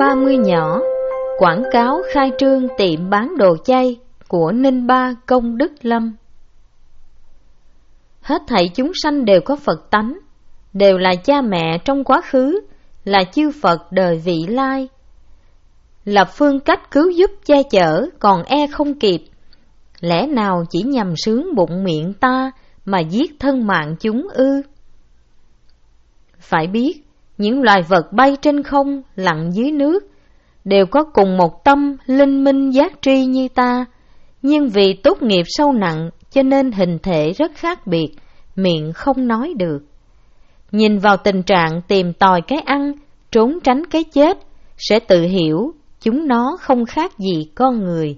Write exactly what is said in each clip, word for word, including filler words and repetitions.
ba mươi nhỏ quảng cáo khai trương tiệm bán đồ chay của Ninh Ba Công Đức Lâm. Hết thảy chúng sanh đều có Phật tánh, đều là cha mẹ trong quá khứ, là chư Phật đời vị lai. Lập phương cách cứu giúp che chở còn e không kịp, lẽ nào chỉ nhằm sướng bụng miệng ta mà giết thân mạng chúng ư? Phải biết, những loài vật bay trên không, lặn dưới nước, đều có cùng một tâm linh minh giác tri như ta, nhưng vì tốt nghiệp sâu nặng cho nên hình thể rất khác biệt, miệng không nói được. Nhìn vào tình trạng tìm tòi cái ăn, trốn tránh cái chết, sẽ tự hiểu chúng nó không khác gì con người.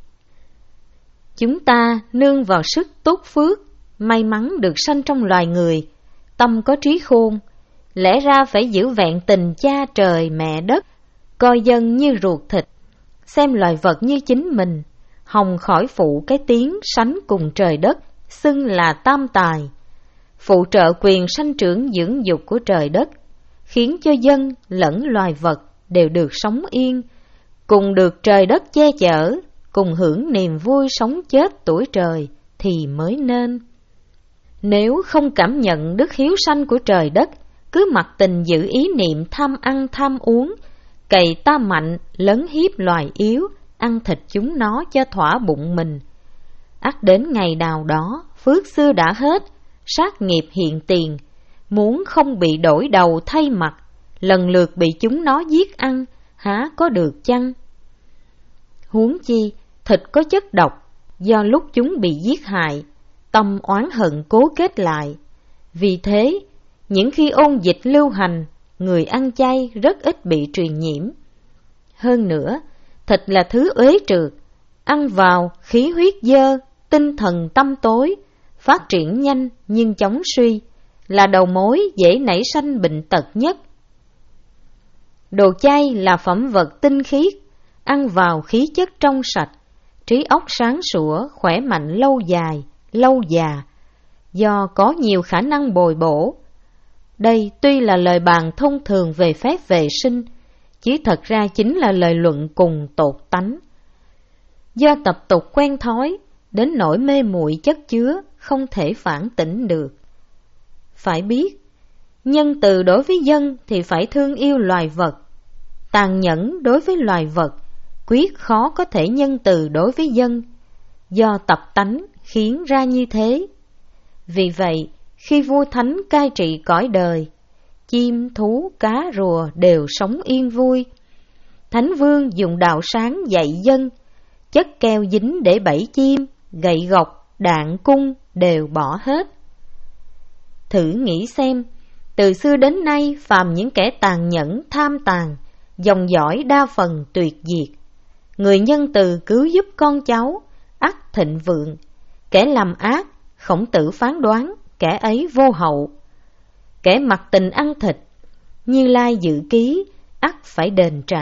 Chúng ta nương vào sức tốt phước, may mắn được sanh trong loài người, tâm có trí khôn, lẽ ra phải giữ vẹn tình cha trời mẹ đất, coi dân như ruột thịt, xem loài vật như chính mình, hòng khỏi phụ cái tiếng sánh cùng trời đất, xưng là tam tài, phụ trợ quyền sanh trưởng dưỡng dục của trời đất, khiến cho dân lẫn loài vật đều được sống yên, cùng được trời đất che chở, cùng hưởng niềm vui sống chết tuổi trời thì mới nên. Nếu không cảm nhận đức hiếu sanh của trời đất, cứ mặc tình giữ ý niệm tham ăn tham uống, cày ta mạnh lấn hiếp loài yếu, ăn thịt chúng nó cho thỏa bụng mình, ắt đến ngày nào đó phước xưa đã hết, sát nghiệp hiện tiền, muốn không bị đổi đầu thay mặt, lần lượt bị chúng nó giết ăn, há có được chăng? Huống chi thịt có chất độc, do lúc chúng bị giết hại, tâm oán hận cố kết lại. Vì thế, những khi ôn dịch lưu hành, người ăn chay rất ít bị truyền nhiễm. Hơn nữa, thịt là thứ uế trượt, ăn vào khí huyết dơ, tinh thần tâm tối, phát triển nhanh nhưng chóng suy, là đầu mối dễ nảy sanh bệnh tật nhất. Đồ chay là phẩm vật tinh khiết, ăn vào khí chất trong sạch, trí óc sáng sủa, khỏe mạnh lâu dài, lâu già, do có nhiều khả năng bồi bổ. Đây tuy là lời bàn thông thường về phép vệ sinh, chứ thật ra chính là lời luận cùng tột tánh. Do tập tục quen thói, đến nỗi mê muội chất chứa, không thể phản tỉnh được. Phải biết, nhân từ đối với dân thì phải thương yêu loài vật, tàn nhẫn đối với loài vật, quyết khó có thể nhân từ đối với dân, do tập tánh khiến ra như thế. Vì vậy, khi vua thánh cai trị cõi đời, chim, thú, cá, rùa đều sống yên vui. Thánh vương dùng đạo sáng dạy dân, chất keo dính để bẫy chim, gậy gộc, đạn cung đều bỏ hết. Thử nghĩ xem, từ xưa đến nay phàm những kẻ tàn nhẫn, tham tàn, dòng dõi đa phần tuyệt diệt. Người nhân từ cứu giúp con cháu, ắt thịnh vượng. Kẻ làm ác, Khổng Tử phán đoán, kẻ ấy vô hậu. Kẻ mặc tình ăn thịt, Như Lai dự ký, ắt phải đền trả.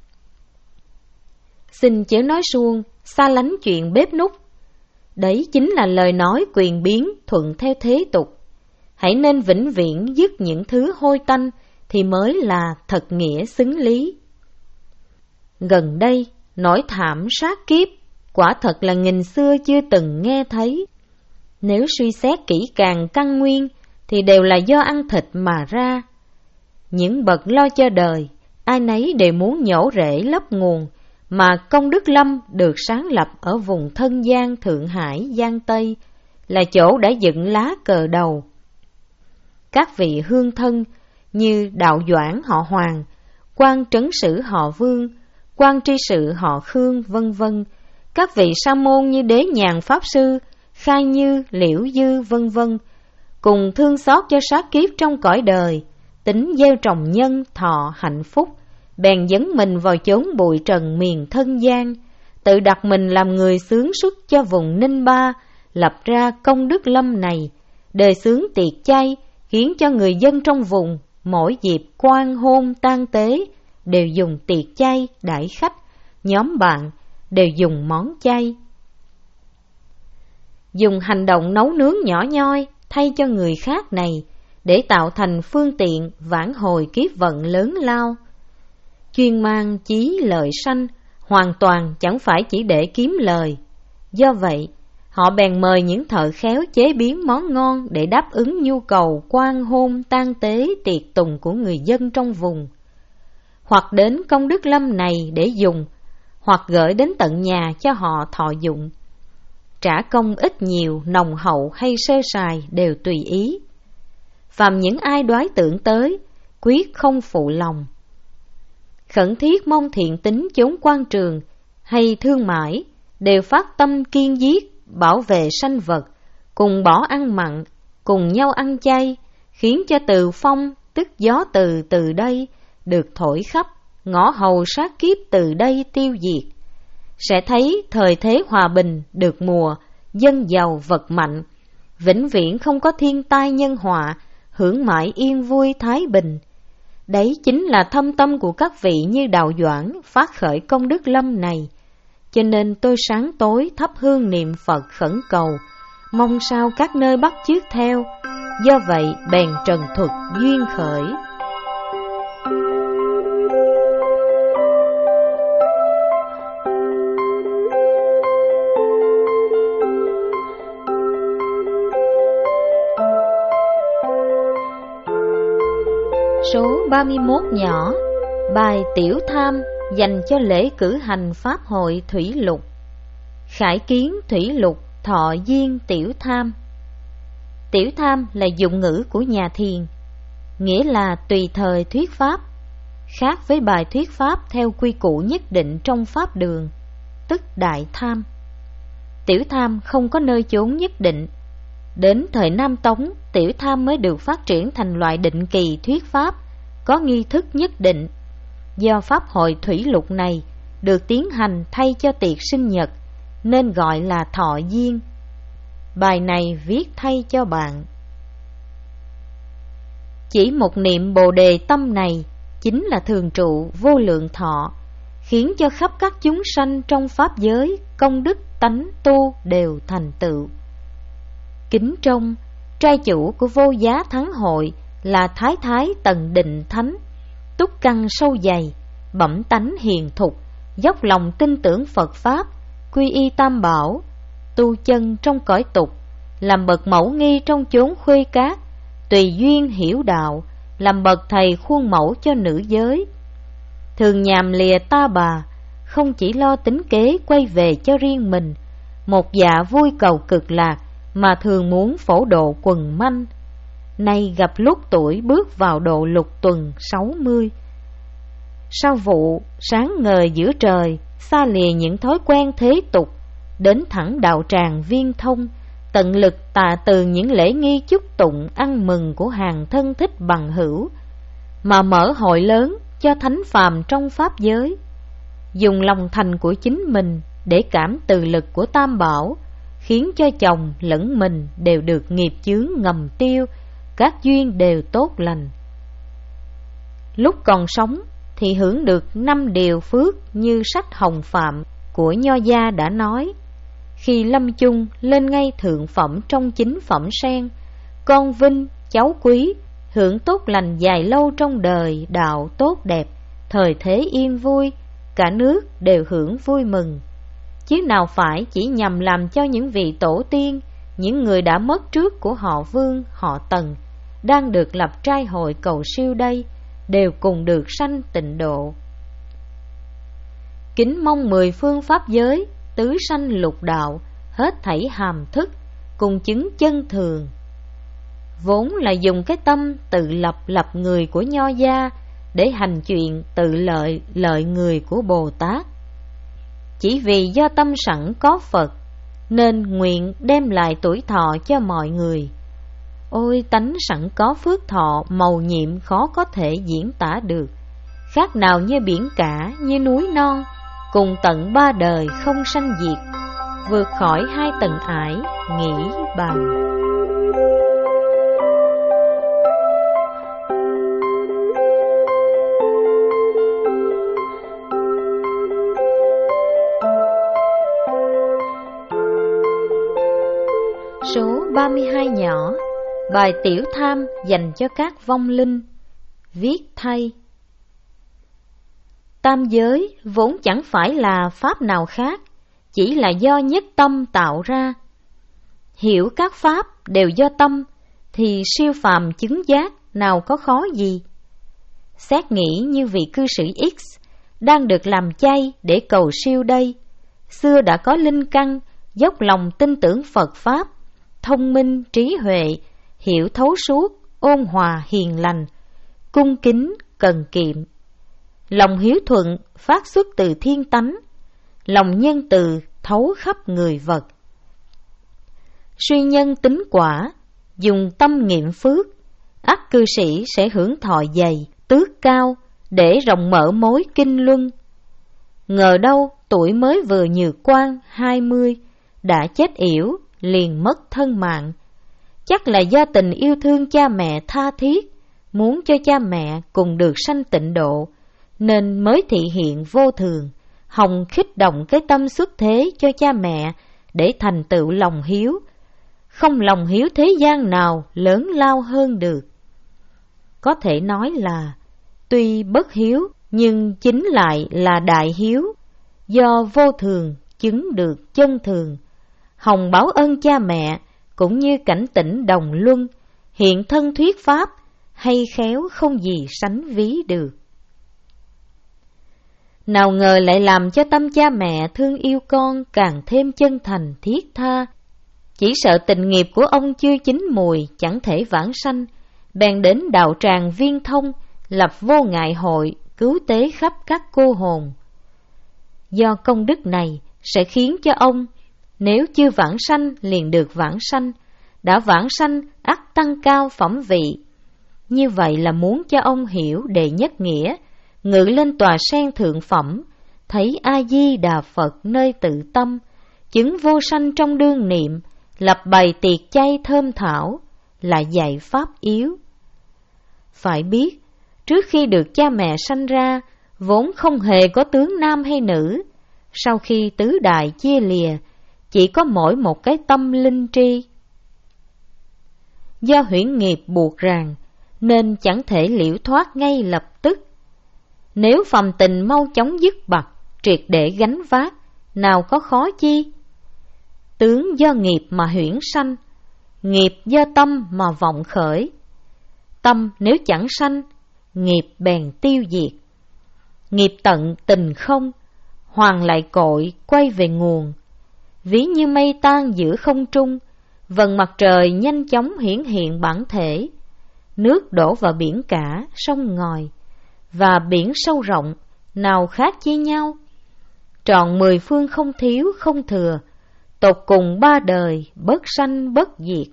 Xin chớ nói suông, xa lánh chuyện bếp núc. Đấy chính là lời nói quyền biến thuận theo thế tục. Hãy nên vĩnh viễn dứt những thứ hôi tanh thì mới là thật nghĩa xứng lý. Gần đây, nỗi thảm sát kiếp quả thật là nghìn xưa chưa từng nghe thấy. Nếu suy xét kỹ càng căn nguyên thì đều là do ăn thịt mà ra. Những bậc lo cho đời, ai nấy đều muốn nhổ rễ lấp nguồn, mà Công Đức Lâm được sáng lập ở vùng Thân Giang, Thượng Hải, Giang Tây, là chỗ đã dựng lá cờ đầu. Các vị hương thân như Đạo Doãn họ Hoàng, Quan Trấn Sử họ Vương, Quan Tri Sự họ Khương, vân vân, các vị sa môn như Đế Nhàn Pháp Sư, Khai Như, Liễu Dư, vân vân, cùng thương xót cho sát kiếp trong cõi đời, tính gieo trồng nhân thọ hạnh phúc, bèn dấn mình vào chốn bụi trần miền Thân Giang, tự đặt mình làm người xướng xuất cho vùng Ninh Ba, lập ra Công Đức Lâm này, đề xướng tiệc chay, khiến cho người dân trong vùng mỗi dịp quan hôn tang tế đều dùng tiệc chay đãi khách, nhóm bạn đều dùng món chay. Dùng hành động nấu nướng nhỏ nhoi thay cho người khác này để tạo thành phương tiện vãn hồi kiếp vận lớn lao. chuyên mang chí lợi sanh, hoàn toàn chẳng phải chỉ để kiếm lời. Do vậy, họ bèn mời những thợ khéo chế biến món ngon để đáp ứng nhu cầu quan hôn tang tế tiệc tùng của người dân trong vùng. Hoặc đến công đức lâm này để dùng, hoặc gửi đến tận nhà cho họ thọ dụng. Trả công ít nhiều, nồng hậu hay sơ sài đều tùy ý. Phàm những ai đoái tưởng tới, quyết không phụ lòng. Khẩn thiết mong thiện tính chốn quan trường hay thương mãi, đều phát tâm kiên giết, bảo vệ sanh vật, cùng bỏ ăn mặn, cùng nhau ăn chay, khiến cho từ phong, tức gió từ từ đây, được thổi khắp, ngõ hầu sát kiếp từ đây tiêu diệt. Sẽ thấy thời thế hòa bình, được mùa, dân giàu vật mạnh, vĩnh viễn không có thiên tai nhân họa, hưởng mãi yên vui thái bình. Đấy chính là thâm tâm của các vị như Đạo Doãn phát khởi công đức lâm này. Cho nên tôi sáng tối thắp hương niệm Phật khẩn cầu, mong sao các nơi bắt chước theo. Do vậy bèn trần thuật duyên khởi. Số ba mươi mốt nhỏ. Bài Tiểu Tham dành cho lễ cử hành Pháp hội Thủy Lục. Khải kiến Thủy Lục, thọ duyên Tiểu Tham. Tiểu Tham là dụng ngữ của nhà thiền, nghĩa là tùy thời thuyết Pháp, khác với bài thuyết Pháp theo quy củ nhất định trong Pháp đường, tức Đại Tham. Tiểu Tham không có nơi chốn nhất định. Đến thời Nam Tống, Tiểu Tham mới được phát triển thành loại định kỳ thuyết Pháp, có nghi thức nhất định. Do Pháp hội Thủy Lục này được tiến hành thay cho tiệc sinh nhật, nên gọi là thọ duyên. Bài này viết thay cho bạn. Chỉ một niệm Bồ Đề tâm này chính là thường trụ vô lượng thọ, khiến cho khắp các chúng sanh trong Pháp giới công đức tánh tu đều thành tựu. Kính trông, trai chủ của Vô Giá Thắng Hội là Thái Thái Tần Định Thánh, túc căn sâu dày, bẩm tánh hiền thục, dốc lòng tin tưởng Phật Pháp, quy y Tam Bảo, tu chân trong cõi tục, làm bậc mẫu nghi trong chốn khuê cát, tùy duyên hiểu đạo, làm bậc thầy khuôn mẫu cho nữ giới. Thường nhàm lìa ta bà, không chỉ lo tính kế quay về cho riêng mình, một dạ vui cầu cực lạc, mà thường muốn phổ độ quần manh. Nay gặp lúc tuổi bước vào độ lục tuần sáu mươi. Sau vụ sáng ngời giữa trời, xa lìa những thói quen thế tục, đến thẳng đạo tràng viên thông, tận lực tạ từ những lễ nghi chúc tụng ăn mừng của hàng thân thích bằng hữu, mà mở hội lớn cho thánh phàm trong Pháp giới. Dùng lòng thành của chính mình để cảm từ lực của Tam Bảo, khiến cho chồng lẫn mình đều được nghiệp chướng ngầm tiêu, các duyên đều tốt lành. Lúc còn sống thì hưởng được năm điều phước như sách Hồng Phạm của Nho Gia đã nói. Khi lâm chung lên ngay thượng phẩm trong chính phẩm sen, con vinh, cháu quý, hưởng tốt lành dài lâu trong đời đạo tốt đẹp, thời thế yên vui, cả nước đều hưởng vui mừng. Chứ nào phải chỉ nhằm làm cho những vị tổ tiên, những người đã mất trước của họ Vương, họ Tần, đang được lập trai hội cầu siêu đây, đều cùng được sanh tịnh độ. Kính mong mười phương Pháp giới, tứ sanh lục đạo, hết thảy hàm thức, cùng chứng chân thường. Vốn là dùng cái tâm tự lập lập người của Nho Gia, để hành chuyện tự lợi lợi người của Bồ Tát. Chỉ vì do tâm sẵn có Phật, nên nguyện đem lại tuổi thọ cho mọi người. Ôi tánh sẵn có phước thọ mầu nhiệm khó có thể diễn tả được, khác nào như biển cả, như núi non, cùng tận ba đời không sanh diệt, vượt khỏi hai tầng ải, nghĩ bàn. Số ba mươi hai nhỏ. Bài Tiểu Tham dành cho các vong linh. Viết thay. tam giới vốn chẳng phải là pháp nào khác, chỉ là do nhất tâm tạo ra. Hiểu các pháp đều do tâm, thì siêu phàm chứng giác nào có khó gì. Xét nghĩ như vị cư sĩ X đang được làm chay để cầu siêu đây, xưa đã có linh căn, dốc lòng tin tưởng Phật Pháp, thông minh, trí huệ, hiểu thấu suốt, ôn hòa, hiền lành, cung kính, cần kiệm. Lòng hiếu thuận phát xuất từ thiên tánh, lòng nhân từ thấu khắp người vật. Suy nhân tính quả, dùng tâm nghiệm phước, ắt cư sĩ sẽ hưởng thọ dày, tước cao, để rộng mở mối kinh luân. Ngờ đâu tuổi mới vừa nhược quan hai mươi, đã chết yểu, liền mất thân mạng. Chắc là do tình yêu thương cha mẹ tha thiết, muốn cho cha mẹ cùng được sanh tịnh độ, nên mới thị hiện vô thường, hòng khích động cái tâm xuất thế cho cha mẹ để thành tựu lòng hiếu. Không lòng hiếu thế gian nào lớn lao hơn được. Có thể nói là tuy bất hiếu nhưng chính lại là đại hiếu, do vô thường chứng được chân thường, hồng báo ơn cha mẹ cũng như cảnh tỉnh đồng luân, hiện thân thuyết pháp, hay khéo không gì sánh ví được. Nào ngờ lại làm cho tâm cha mẹ thương yêu con càng thêm chân thành thiết tha. Chỉ sợ tình nghiệp của ông chưa chín mùi, chẳng thể vãng sanh, bèn đến đạo tràng Viên Thông, lập vô ngại hội, cứu tế khắp các cô hồn. Do công đức này sẽ khiến cho ông, nếu chưa vãng sanh liền được vãng sanh, đã vãng sanh ắt tăng cao phẩm vị. Như vậy là muốn cho ông hiểu đệ nhất nghĩa, ngự lên tòa sen thượng phẩm, thấy A-di-đà Phật nơi tự tâm, chứng vô sanh trong đương niệm, lập bày tiệc chay thơm thảo, là dạy pháp yếu. Phải biết, trước khi được cha mẹ sanh ra, vốn không hề có tướng nam hay nữ. Sau khi tứ đại chia lìa, chỉ có mỗi một cái tâm linh tri. Do huyễn nghiệp buộc ràng, nên chẳng thể liễu thoát ngay lập tức. Nếu phàm tình mau chóng dứt bặt, triệt để gánh vác, nào có khó chi. Tướng do nghiệp mà huyễn sanh, nghiệp do tâm mà vọng khởi. Tâm nếu chẳng sanh, nghiệp bèn tiêu diệt. Nghiệp tận tình không, hoàn lại cội quay về nguồn. Ví như mây tan giữa không trung, vầng mặt trời nhanh chóng hiển hiện bản thể. Nước đổ vào biển cả, sông ngòi, và biển sâu rộng, nào khác chi nhau. Trọn mười phương không thiếu không thừa, tột cùng ba đời bất sanh bất diệt.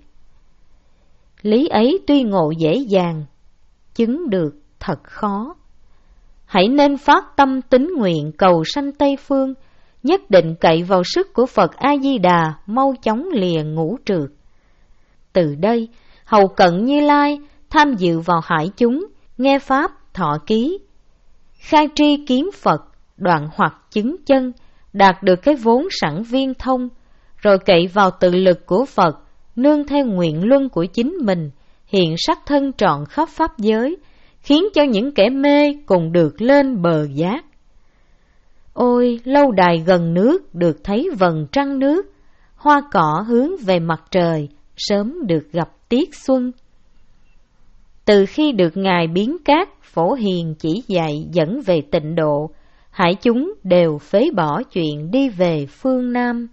Lý ấy tuy ngộ dễ dàng, chứng được thật khó. Hãy nên phát tâm tín nguyện cầu sanh Tây Phương, nhất định cậy vào sức của Phật A-di-đà mau chóng lìa ngũ trượt. Từ đây, hầu cận Như Lai tham dự vào hải chúng, nghe pháp thọ ký, khai tri kiến Phật, đoạn hoặc chứng chân, đạt được cái vốn sẵn viên thông, rồi cậy vào tự lực của Phật, nương theo nguyện luân của chính mình, hiện sắc thân trọn khắp pháp giới, khiến cho những kẻ mê cùng được lên bờ giác. Ôi, lâu đài gần nước được thấy vầng trăng nước, hoa cỏ hướng về mặt trời, sớm được gặp tiết xuân. Từ khi được Ngài Biến Cát Phổ Hiền chỉ dạy dẫn về tịnh độ, hải chúng đều phế bỏ chuyện đi về phương Nam.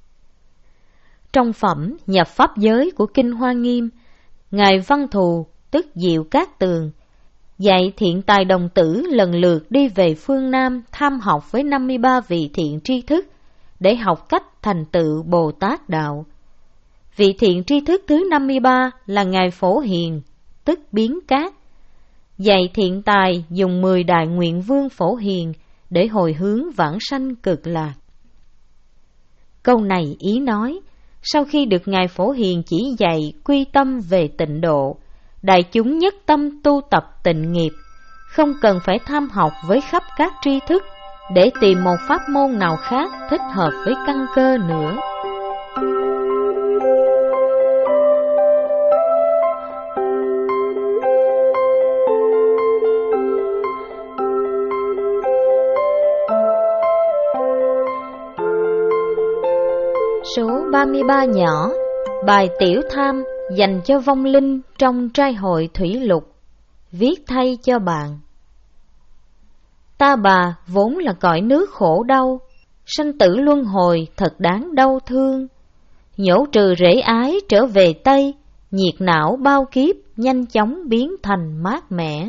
Trong phẩm nhập pháp giới của Kinh Hoa Nghiêm, Ngài Văn Thù tức Diệu Cát Tường dạy thiện tài đồng tử lần lượt đi về phương Nam tham học với năm mươi ba vị thiện tri thức để học cách thành tựu Bồ Tát Đạo. Vị thiện tri thức thứ năm mươi ba là Ngài Phổ Hiền, tức Biến Cát, dạy thiện tài dùng mười đại nguyện vương Phổ Hiền để hồi hướng vãng sanh cực lạc. Câu này ý nói, sau khi được Ngài Phổ Hiền chỉ dạy quy tâm về tịnh độ, đại chúng nhất tâm tu tập tịnh nghiệp, không cần phải tham học với khắp các tri thức để tìm một pháp môn nào khác thích hợp với căn cơ nữa. ba mươi ba nhỏ. Bài tiểu tham dành cho vong linh trong trai hội thủy lục. Viết thay cho bạn. Ta bà vốn là cõi nước khổ đau, sanh tử luân hồi thật đáng đau thương. Nhổ trừ rễ ái trở về Tây, nhiệt não bao kiếp nhanh chóng biến thành mát mẻ.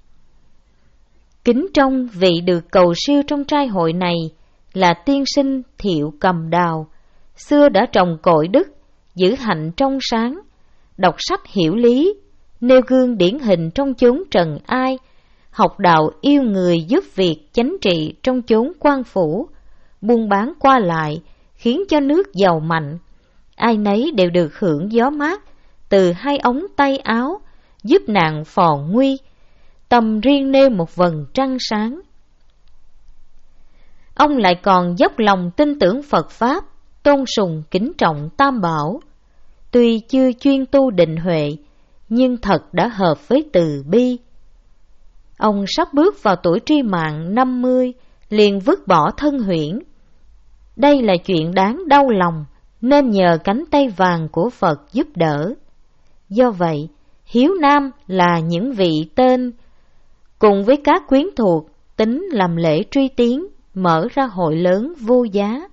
Kính trông vị được cầu siêu trong trai hội này là tiên sinh Thiệu Cầm Đào, xưa đã trồng cội đức, giữ hạnh trong sáng, đọc sách hiểu lý, nêu gương điển hình trong chốn trần ai, học đạo yêu người giúp việc chánh trị trong chốn quan phủ, buôn bán qua lại, khiến cho nước giàu mạnh. Ai nấy đều được hưởng gió mát từ hai ống tay áo, giúp nạn phò nguy, tâm riêng nêu một vầng trăng sáng. Ông lại còn dốc lòng tin tưởng Phật Pháp, tôn sùng kính trọng Tam Bảo. Tuy chưa chuyên tu định huệ, nhưng thật đã hợp với từ bi. Ông sắp bước vào tuổi tri mạng năm mươi, liền vứt bỏ thân huyễn. Đây là chuyện đáng đau lòng, nên nhờ cánh tay vàng của Phật giúp đỡ. Do vậy, Hiếu Nam là những vị tên, cùng với các quyến thuộc, tính làm lễ truy tiến, mở ra hội lớn vô giá.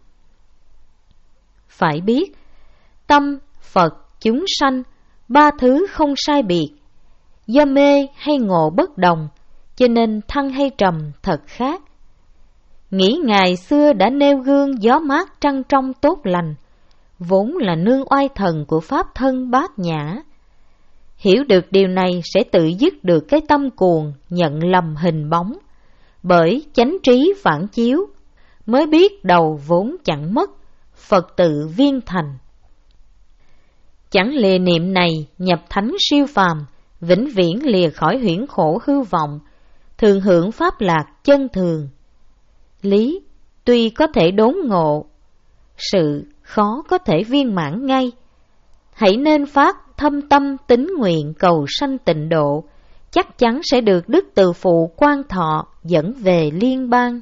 Phải biết, tâm, Phật, chúng sanh, ba thứ không sai biệt. Do mê hay ngộ bất đồng, cho nên thăng hay trầm thật khác. Nghĩ ngày xưa đã nêu gương gió mát trăng trong tốt lành, vốn là nương oai thần của Pháp thân bát nhã. Hiểu được điều này sẽ tự dứt được cái tâm cuồng nhận lầm hình bóng, bởi chánh trí phản chiếu, mới biết đầu vốn chẳng mất, Phật tự viên thành. Chẳng lìa niệm này nhập thánh siêu phàm, vĩnh viễn lìa khỏi huyễn khổ hư vọng, thường hưởng pháp lạc chân thường. Lý tuy có thể đốn ngộ, sự khó có thể viên mãn ngay. Hãy nên phát thâm tâm tín nguyện cầu sanh tịnh độ, chắc chắn sẽ được đức từ phụ quan thọ dẫn về liên bang.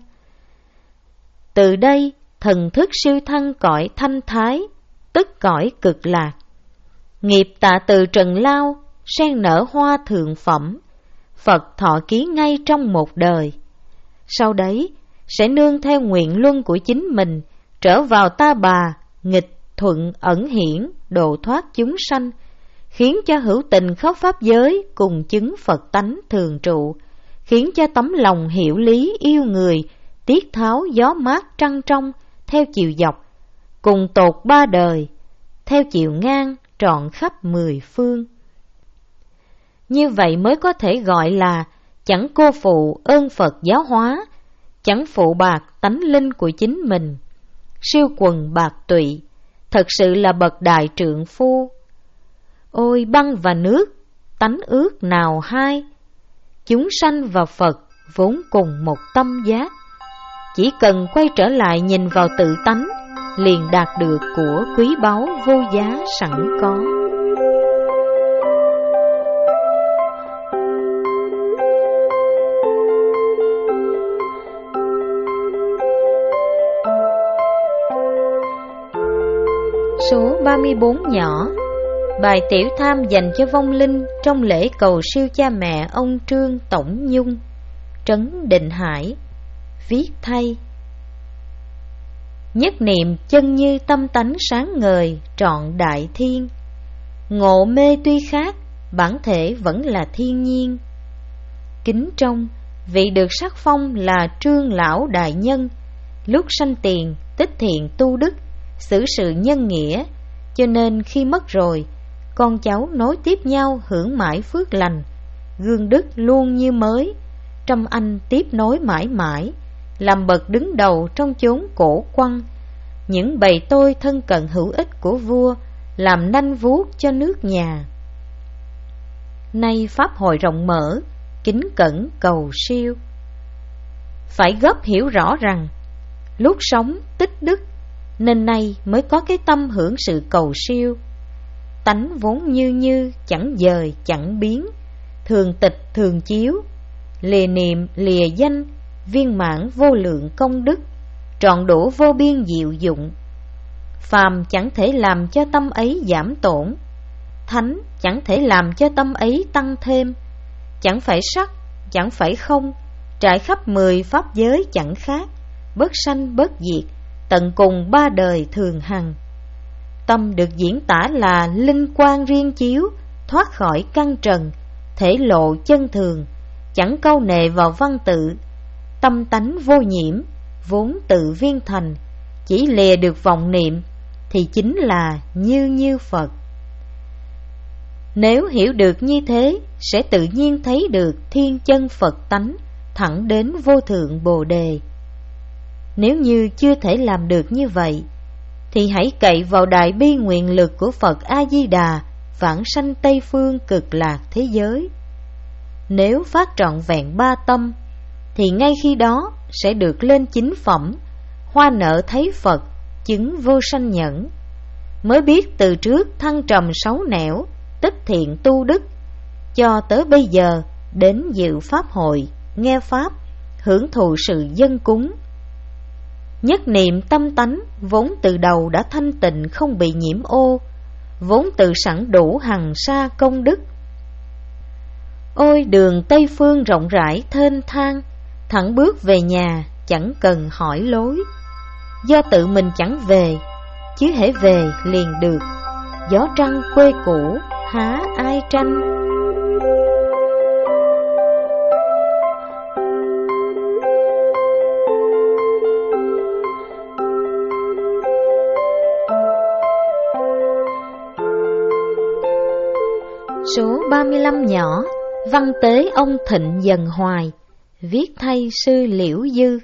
Từ đây thần thức siêu thăng cõi thanh thái, tức cõi cực lạc. Nghiệp tạ từ trần lao, sen nở hoa thượng phẩm, Phật thọ ký ngay trong một đời. Sau đấy sẽ nương theo nguyện luân của chính mình, trở vào ta bà, nghịch thuận ẩn hiển, độ thoát chúng sanh, khiến cho hữu tình khắp pháp giới cùng chứng Phật tánh thường trụ, khiến cho tấm lòng hiểu lý yêu người, tiết tháo gió mát trăng trong theo chiều dọc, cùng tột ba đời, theo chiều ngang trọn khắp mười phương. Như vậy mới có thể gọi là chẳng cô phụ ơn Phật giáo hóa, chẳng phụ bạc tánh linh của chính mình, siêu quần bạc tụy, thật sự là bậc đại trượng phu. Ôi băng và nước, tánh ước nào hai, chúng sanh và Phật vốn cùng một tâm giác. Chỉ cần quay trở lại nhìn vào tự tánh, liền đạt được của quý báu vô giá sẵn có. Số ba mươi bốn nhỏ. Bài tiểu tham dành cho vong linh trong lễ cầu siêu cha mẹ ông Trương Tổng Nhung, Trấn Định Hải. Viết thay. Nhất niệm chân như tâm tánh sáng ngời trọn đại thiên, ngộ mê tuy khác, bản thể vẫn là thiên nhiên. Kính trông vị được sắc phong là Trương Lão Đại Nhân, lúc sanh tiền tích thiện tu đức, xử sự nhân nghĩa, cho nên khi mất rồi, con cháu nối tiếp nhau hưởng mãi phước lành, gương đức luôn như mới, trăm anh tiếp nối mãi mãi, làm bậc đứng đầu trong chốn cổ quăng. Những bầy tôi thân cận hữu ích của vua, làm nanh vuốt cho nước nhà. Nay pháp hội rộng mở, kính cẩn cầu siêu. Phải gấp hiểu rõ rằng, lúc sống tích đức, nên nay mới có cái tâm hưởng sự cầu siêu. Tánh vốn như như, chẳng dời chẳng biến, thường tịch thường chiếu, lìa niệm lìa danh, viên mãn vô lượng công đức, trọn đủ vô biên diệu dụng. phàm chẳng thể làm cho tâm ấy giảm tổn, thánh chẳng thể làm cho tâm ấy tăng thêm. Chẳng phải sắc, chẳng phải không, trải khắp mười pháp giới chẳng khác, bất sanh bất diệt, tận cùng ba đời thường hằng. Tâm được diễn tả là linh quang riêng chiếu, thoát khỏi căn trần, thể lộ chân thường, chẳng câu nệ vào văn tự. Tâm tánh vô nhiễm, vốn tự viên thành, chỉ lìa được vọng niệm thì chính là như như Phật. Nếu hiểu được như thế, sẽ tự nhiên thấy được thiên chân Phật tánh, thẳng đến vô thượng Bồ Đề. Nếu như chưa thể làm được như vậy, thì hãy cậy vào đại bi nguyện lực của Phật A-di-đà, vãng sanh Tây Phương cực lạc thế giới. Nếu phát trọn vẹn ba tâm, thì ngay khi đó sẽ được lên chính phẩm, hoa nở thấy Phật, chứng vô sanh nhẫn. Mới biết từ trước thăng trầm xấu nẻo, tích thiện tu đức, cho tới bây giờ đến dự pháp hội, nghe pháp, hưởng thụ sự dân cúng. Nhất niệm tâm tánh vốn từ đầu đã thanh tịnh không bị nhiễm ô, vốn tự sẵn đủ hằng sa công đức. Ôi đường Tây Phương rộng rãi thênh thang, thẳng bước về nhà chẳng cần hỏi lối. Do tự mình chẳng về, chứ hễ về liền được, gió trăng quê cũ há ai tranh. Số ba mươi lăm nhỏ, văn tế ông Thịnh Dần Hoài, viết thay sư Liễu Dư.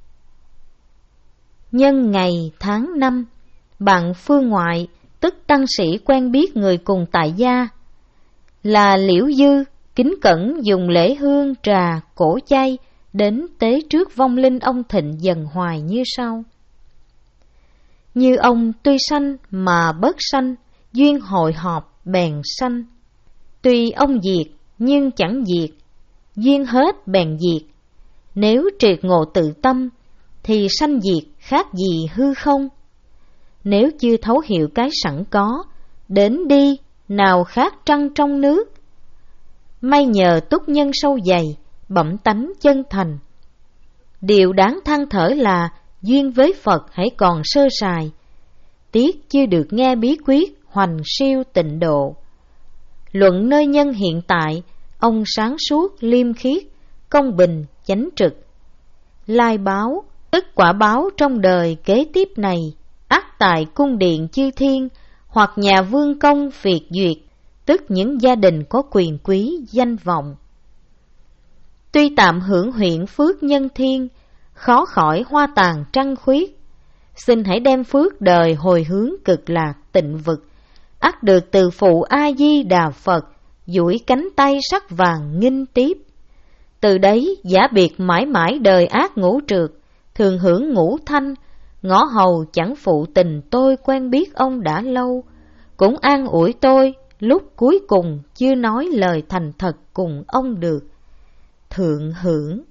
Nhân ngày tháng năm, bạn phương ngoại, tức tăng sĩ quen biết người cùng tại gia, là Liễu Dư, kính cẩn dùng lễ hương trà cổ chay đến tế trước vong linh ông Thịnh Dần Hoài như sau. Như ông tuy sanh mà bất sanh, duyên hội họp bèn sanh. Tuy ông diệt nhưng chẳng diệt, duyên hết bèn diệt. Nếu triệt ngộ tự tâm, thì sanh diệt khác gì hư không? Nếu chưa thấu hiểu cái sẵn có, đến đi nào khác trăng trong nước. May nhờ túc nhân sâu dày, bẩm tánh chân thành. Điều đáng than thở là duyên với Phật hãy còn sơ sài, tiếc chưa được nghe bí quyết hoành siêu tịnh độ. Luận nơi nhân hiện tại, ông sáng suốt liêm khiết, công bình chánh trực. Lai báo, tức quả báo trong đời kế tiếp này, ắt tại cung điện chư thiên hoặc nhà vương công phiệt duyệt, tức những gia đình có quyền quý danh vọng. Tuy tạm hưởng huyện phước nhân thiên, khó khỏi hoa tàn trăng khuyết. Xin hãy đem phước đời hồi hướng cực lạc tịnh vực, ắt được từ phụ A-di-đà Phật duỗi cánh tay sắc vàng nghinh tiếp. Từ đấy giả biệt mãi mãi đời ác ngũ trượt, thường hưởng ngũ thanh, ngõ hầu chẳng phụ tình tôi quen biết ông đã lâu, cũng an ủi tôi lúc cuối cùng chưa nói lời thành thật cùng ông được. Thượng hưởng.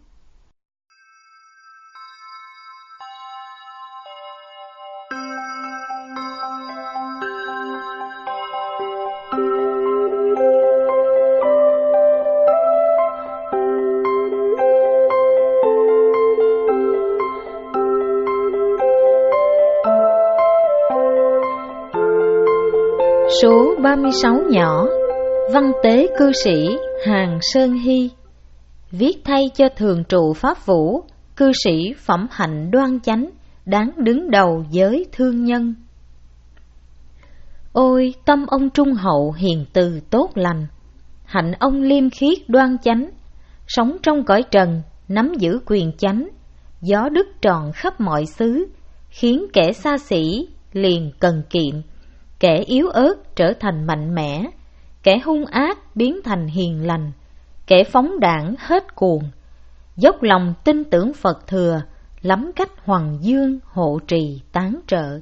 Số ba mươi sáu nhỏ, văn tế cư sĩ Hàng Sơn Hy, viết thay cho thường trụ Pháp Vũ, cư sĩ phẩm hạnh đoan chánh, đáng đứng đầu giới thương nhân. Ôi tâm ông trung hậu hiền từ tốt lành, hạnh ông liêm khiết đoan chánh, sống trong cõi trần nắm giữ quyền chánh, gió đức tròn khắp mọi xứ, khiến kẻ xa xỉ liền cần kiệm, kẻ yếu ớt trở thành mạnh mẽ, kẻ hung ác biến thành hiền lành, kẻ phóng đảng hết cuồng, dốc lòng tin tưởng Phật thừa, lắm cách hoằng dương hộ trì tán trợ.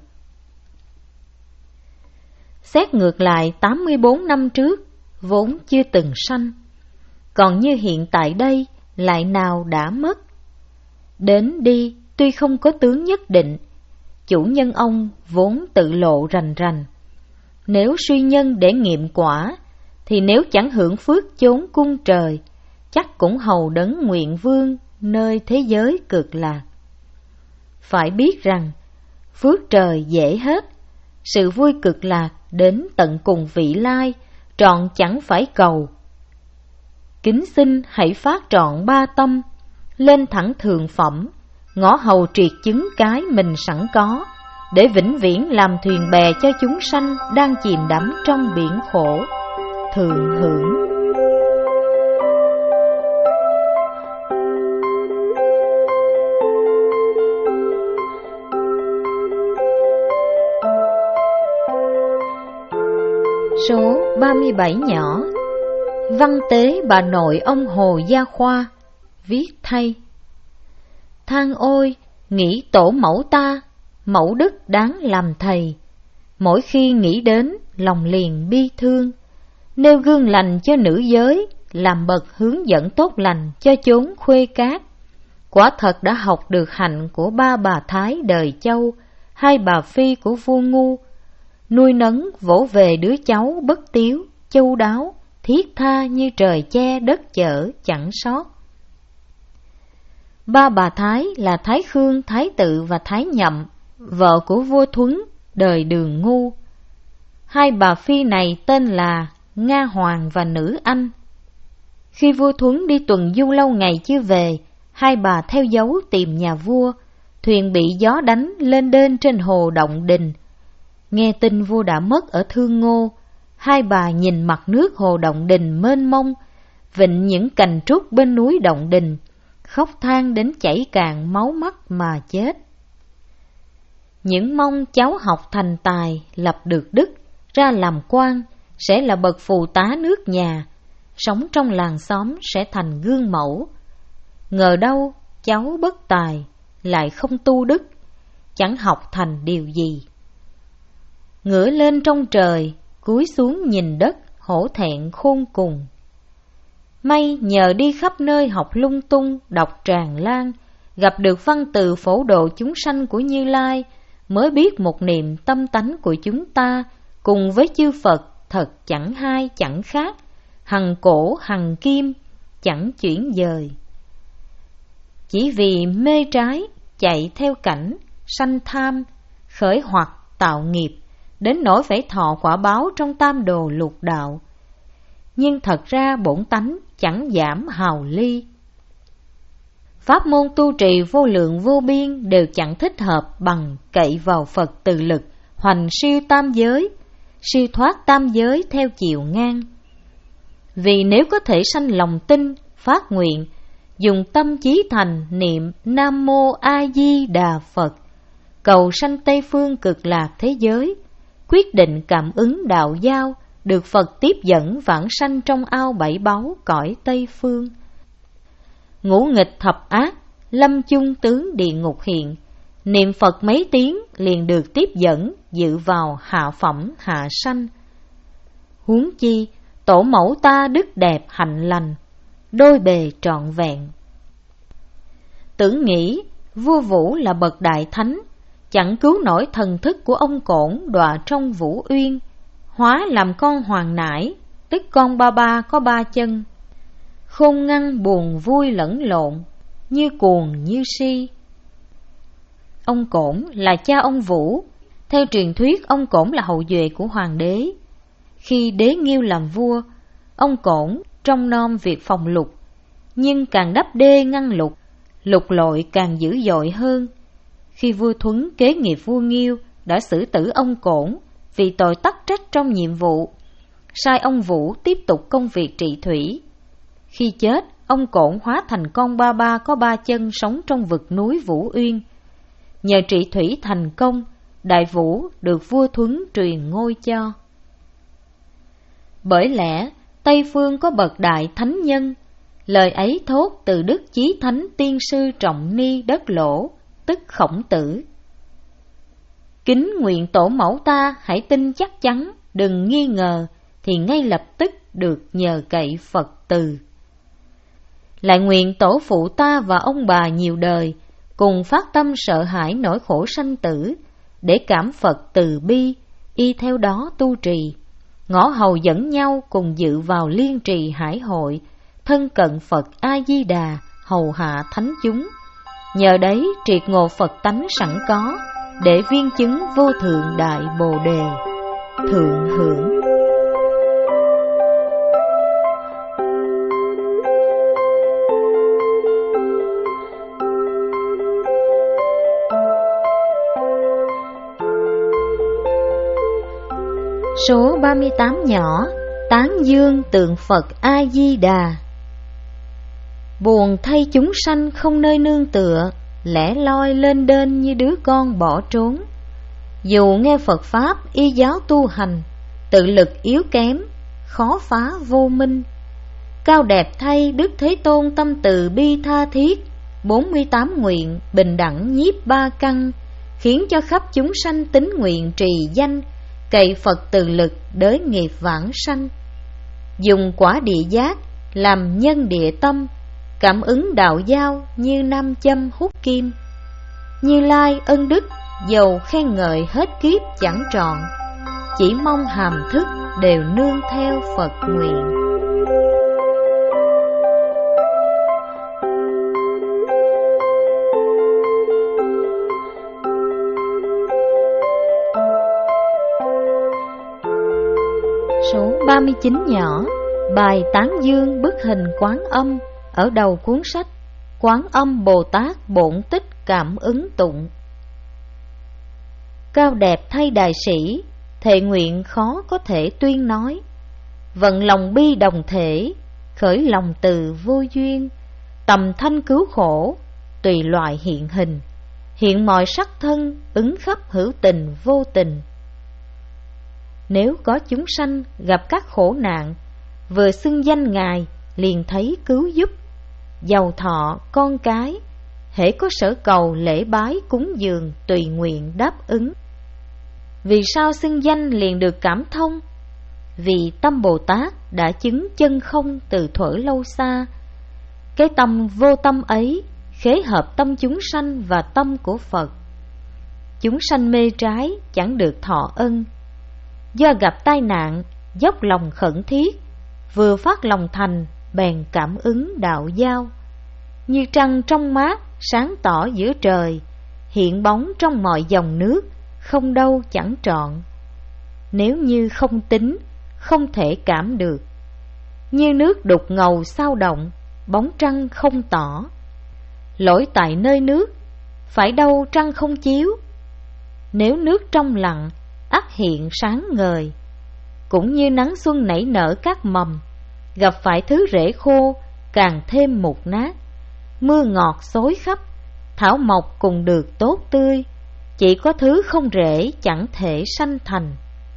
Xét ngược lại tám mươi bốn năm trước, vốn chưa từng sanh, còn như hiện tại đây lại nào đã mất. Đến đi tuy không có tướng nhất định, chủ nhân ông vốn tự lộ rành rành. Nếu suy nhân để nghiệm quả, thì nếu chẳng hưởng phước chốn cung trời, chắc cũng hầu đấng nguyện vương nơi thế giới cực lạc. Phải biết rằng, phước trời dễ hết, sự vui cực lạc đến tận cùng vị lai, trọn chẳng phải cầu. Kính xin hãy phát trọn ba tâm, lên thẳng thượng phẩm, ngõ hầu triệt chứng cái mình sẵn có, để vĩnh viễn làm thuyền bè cho chúng sanh đang chìm đắm trong biển khổ. Thượng hưởng. Số ba mươi bảy nhỏ. Văn tế bà nội ông Hồ Gia Khoa. Viết thay. Than ôi, nghĩ tổ mẫu ta, mẫu đức đáng làm thầy. Mỗi khi nghĩ đến, lòng liền bi thương. Nêu gương lành cho nữ giới, làm bậc hướng dẫn tốt lành cho chốn khuê cát. Quả thật đã học được hạnh của ba bà Thái đời Châu, hai bà Phi của vua Ngu. Nuôi nấng vỗ về đứa cháu bất tiếu, chu đáo, thiết tha như trời che đất chở chẳng sót. Ba bà Thái là Thái Khương, Thái Tự và Thái Nhậm, vợ của vua Thuấn, đời Đường Ngu. Hai bà Phi này tên là Nga Hoàng và Nữ Anh. Khi vua Thuấn đi tuần du lâu ngày chưa về, hai bà theo dấu tìm nhà vua, thuyền bị gió đánh lên đên trên hồ Động Đình. Nghe tin vua đã mất ở Thương Ngô, hai bà nhìn mặt nước hồ Động Đình mênh mông, vịnh những cành trúc bên núi Động Đình, khóc than đến chảy cạn máu mắt mà chết. Những mong cháu học thành tài, lập được đức, ra làm quan, sẽ là bậc phù tá nước nhà, sống trong làng xóm sẽ thành gương mẫu. Ngờ đâu cháu bất tài, lại không tu đức, chẳng học thành điều gì. Ngửa lên trong trời, cúi xuống nhìn đất, hổ thẹn khôn cùng. May nhờ đi khắp nơi học lung tung, đọc tràn lan, gặp được văn từ phổ độ chúng sanh của Như Lai, mới biết một niệm tâm tánh của chúng ta, cùng với chư Phật thật chẳng hai chẳng khác, hằng cổ hằng kim, chẳng chuyển dời. Chỉ vì mê trái, chạy theo cảnh, sanh tham, khởi hoặc tạo nghiệp, đến nỗi phải thọ quả báo trong tam đồ lục đạo. Nhưng thật ra bổn tánh chẳng giảm hào ly. Pháp môn tu trì vô lượng vô biên đều chẳng thích hợp bằng cậy vào Phật từ lực, hoành siêu tam giới, siêu thoát tam giới theo chiều ngang. Vì nếu có thể sanh lòng tin, phát nguyện, dùng tâm chí thành niệm Nam Mô A Di Đà Phật, cầu sanh Tây Phương cực lạc thế giới, quyết định cảm ứng đạo giao, được Phật tiếp dẫn vãng sanh trong ao bảy báu cõi Tây Phương. Ngũ nghịch thập ác, lâm chung tướng địa ngục hiện, niệm Phật mấy tiếng liền được tiếp dẫn, dự vào hạ phẩm hạ sanh. Huống chi, tổ mẫu ta đức đẹp hạnh lành, đôi bề trọn vẹn. Tưởng nghĩ, vua Vũ là bậc đại thánh, chẳng cứu nổi thần thức của ông Cổn đọa trong Vũ Uyên, hóa làm con hoàng nải, tức con ba ba có ba chân. Khôn ngăn buồn vui lẫn lộn, như cuồng như si. Ông Cổn là cha ông Vũ, theo truyền thuyết ông Cổn là hậu duệ của hoàng đế. Khi đế Nghiêu làm vua, ông Cổn trông nom việc phòng lục, nhưng càng đắp đê ngăn lục, lục lội càng dữ dội hơn. Khi vua Thuấn kế nghiệp vua Nghiêu đã xử tử ông Cổn vì tội tắc trách trong nhiệm vụ, sai ông Vũ tiếp tục công việc trị thủy. Khi chết, ông Cổn hóa thành con ba ba có ba chân sống trong vực núi Vũ Uyên. Nhờ trị thủy thành công, Đại Vũ được vua Thuấn truyền ngôi cho. Bởi lẽ Tây Phương có bậc đại thánh nhân, lời ấy thốt từ đức chí thánh tiên sư Trọng Ni đất Lỗ, tức Khổng Tử. Kính nguyện tổ mẫu ta hãy tin chắc chắn, đừng nghi ngờ, thì ngay lập tức được nhờ cậy Phật từ. Lại nguyện tổ phụ ta và ông bà nhiều đời, cùng phát tâm sợ hãi nỗi khổ sanh tử, để cảm Phật từ bi, y theo đó tu trì. Ngõ hầu dẫn nhau cùng dự vào liên trì hải hội, thân cận Phật A-di-đà, hầu hạ thánh chúng. Nhờ đấy triệt ngộ Phật tánh sẵn có, để viên chứng vô thượng đại Bồ đề. Thượng hưởng. Số ba mươi tám nhỏ, tán dương tượng Phật A-di-đà. Buồn thay chúng sanh không nơi nương tựa, lẻ loi lên đên như đứa con bỏ trốn. Dù nghe Phật Pháp y giáo tu hành, tự lực yếu kém, khó phá vô minh. Cao đẹp thay Đức Thế Tôn tâm từ bi tha thiết, bốn mươi tám nguyện bình đẳng nhiếp ba căn, khiến cho khắp chúng sanh tín nguyện trì danh, cậy Phật từ lực đới nghiệp vãng sanh. Dùng quả địa giác làm nhân địa tâm, cảm ứng đạo giao như nam châm hút kim. Như Lai ân đức dầu khen ngợi hết kiếp chẳng trọn, chỉ mong hàm thức đều nương theo Phật nguyện. Số ba mươi chín nhỏ, bài tán dương bức hình Quán Âm ở đầu cuốn sách Quán Âm Bồ Tát Bổn Tích Cảm Ứng Tụng. Cao đẹp thay đại sĩ, thệ nguyện khó có thể tuyên nói. Vận lòng bi đồng thể, khởi lòng từ vô duyên. Tầm thanh cứu khổ, tùy loại hiện hình. Hiện mọi sắc thân, ứng khắp hữu tình vô tình. Nếu có chúng sanh gặp các khổ nạn, vừa xưng danh Ngài liền thấy cứu giúp. Giàu thọ con cái, hễ có sở cầu lễ bái cúng dường tùy nguyện đáp ứng. Vì sao xưng danh liền được cảm thông? Vì tâm Bồ Tát đã chứng chân không từ thuở lâu xa. Cái tâm vô tâm ấy khế hợp tâm chúng sanh và tâm của Phật. Chúng sanh mê trái chẳng được thọ ân. Do gặp tai nạn, dốc lòng khẩn thiết, vừa phát lòng thành, bèn cảm ứng đạo giao. Như trăng trong mát, sáng tỏ giữa trời, hiện bóng trong mọi dòng nước, không đâu chẳng trọn. Nếu như không tính, không thể cảm được. Như nước đục ngầu sao động, bóng trăng không tỏ. Lỗi tại nơi nước, phải đâu trăng không chiếu. Nếu nước trong lặng, ắt hiện sáng ngời. Cũng như nắng xuân nảy nở các mầm, gặp phải thứ rễ khô, càng thêm mục nát. Mưa ngọt xối khắp, thảo mộc cùng được tốt tươi. Chỉ có thứ không rễ chẳng thể sanh thành.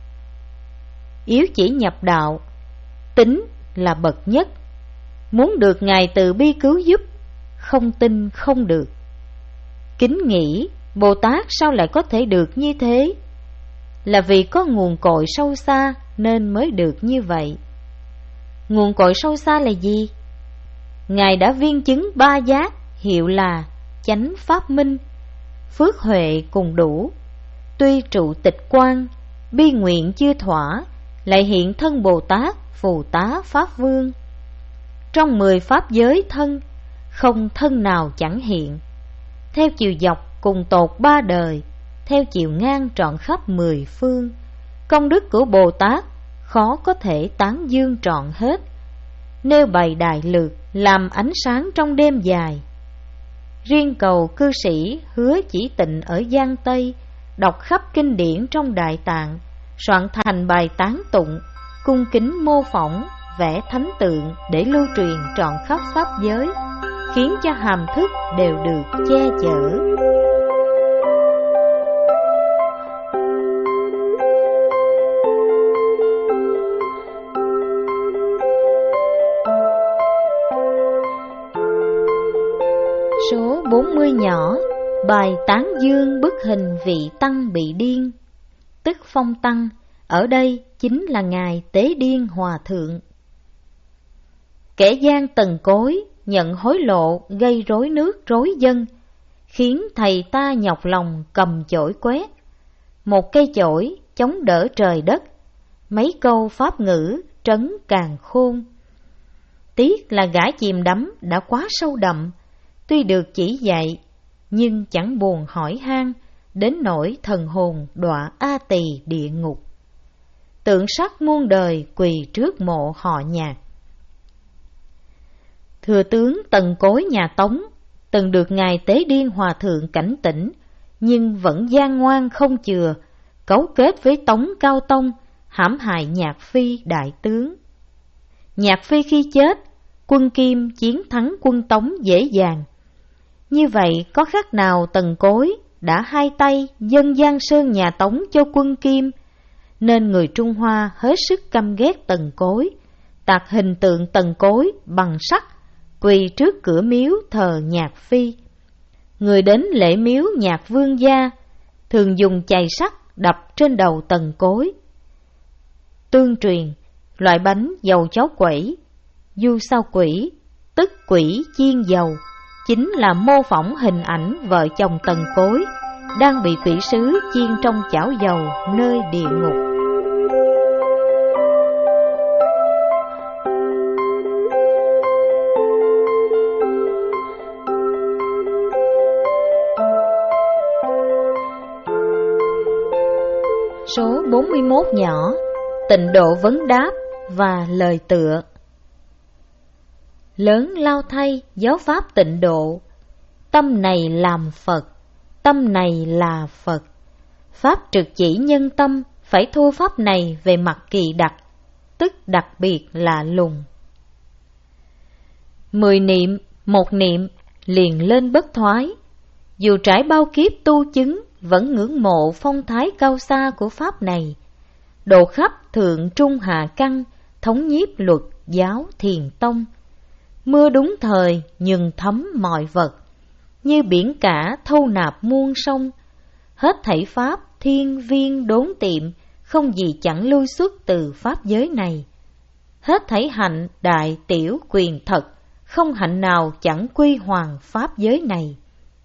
Yếu chỉ nhập đạo, tính là bậc nhất. Muốn được Ngài từ bi cứu giúp, không tin không được. Kính nghĩ Bồ Tát sao lại có thể được như thế? Là vì có nguồn cội sâu xa nên mới được như vậy. Nguồn cội sâu xa là gì? Ngài đã viên chứng ba giác, hiệu là chánh pháp minh, phước huệ cùng đủ. Tuy trụ tịch quan, bi nguyện chưa thỏa, lại hiện thân Bồ Tát, Phù Tá Pháp Vương. Trong mười pháp giới thân, không thân nào chẳng hiện. Theo chiều dọc cùng tột ba đời, theo chiều ngang trọn khắp mười phương. Công đức của Bồ Tát khó có thể tán dương trọn hết. Nêu bày đại lược, làm ánh sáng trong đêm dài. Riêng cầu cư sĩ Hứa Chỉ Tịnh ở Giang Tây, đọc khắp kinh điển trong Đại Tạng, soạn thành bài tán tụng, cung kính mô phỏng, vẽ thánh tượng để lưu truyền trọn khắp pháp giới, khiến cho hàm thức đều được che chở. Số bốn mươi nhỏ, bài tán dương bức hình vị tăng bị điên, tức Phong Tăng, ở đây chính là Ngài Tế Điên Hòa Thượng. Kẻ gian tần cối, nhận hối lộ gây rối nước rối dân, khiến thầy ta nhọc lòng cầm chổi quét. một cây chổi chống đỡ trời đất, mấy câu pháp ngữ trấn càn khôn. Tiếc là gã chìm đắm đã quá sâu đậm, tuy được chỉ dạy, nhưng chẳng buồn hỏi han, đến nỗi thần hồn đọa A Tỳ địa ngục. Tượng sắt muôn đời quỳ trước mộ họ Nhạc. Thừa tướng Tần Cối nhà Tống từng được ngài Tế Điên Hòa Thượng cảnh tỉnh, nhưng vẫn gian ngoan không chừa, cấu kết với Tống Cao Tông, hãm hại Nhạc Phi đại tướng. Nhạc Phi khi chết, quân Kim chiến thắng quân Tống dễ dàng. Như vậy có khác nào Tần Cối đã hai tay dâng Giang Sơn nhà Tống cho quân Kim, nên người Trung Hoa hết sức căm ghét Tần Cối, tạc hình tượng Tần Cối bằng sắt, quỳ trước cửa miếu thờ Nhạc Phi. Người đến lễ miếu Nhạc Vương gia thường dùng chày sắt đập trên đầu Tần Cối. Tương truyền, loại bánh dầu cháo quẩy, du sao quỷ, tức quỷ chiên dầu, chính là mô phỏng hình ảnh vợ chồng Tần Cối đang bị quỷ sứ chiên trong chảo dầu nơi địa ngục. Số bốn mươi mốt nhỏ, Tịnh độ vấn đáp và lời tựa. Lớn lao thay giáo pháp tịnh độ, tâm này làm Phật, tâm này là Phật. Pháp trực chỉ nhân tâm, phải thu pháp này về mặt kỳ đặc, tức đặc biệt lạ lùng. Mười niệm, một niệm, liền lên bất thoái. Dù trải bao kiếp tu chứng, vẫn ngưỡng mộ phong thái cao xa của pháp này. Độ khắp thượng trung hạ căn, thống nhiếp luật giáo thiền tông. Mưa đúng thời, nhường thấm mọi vật, như biển cả thâu nạp muôn sông. Hết thảy pháp thiên viên đốn tiệm, không gì chẳng lui xuất từ pháp giới này. Hết thảy hạnh đại tiểu quyền thật, không hạnh nào chẳng quy hoàng pháp giới này.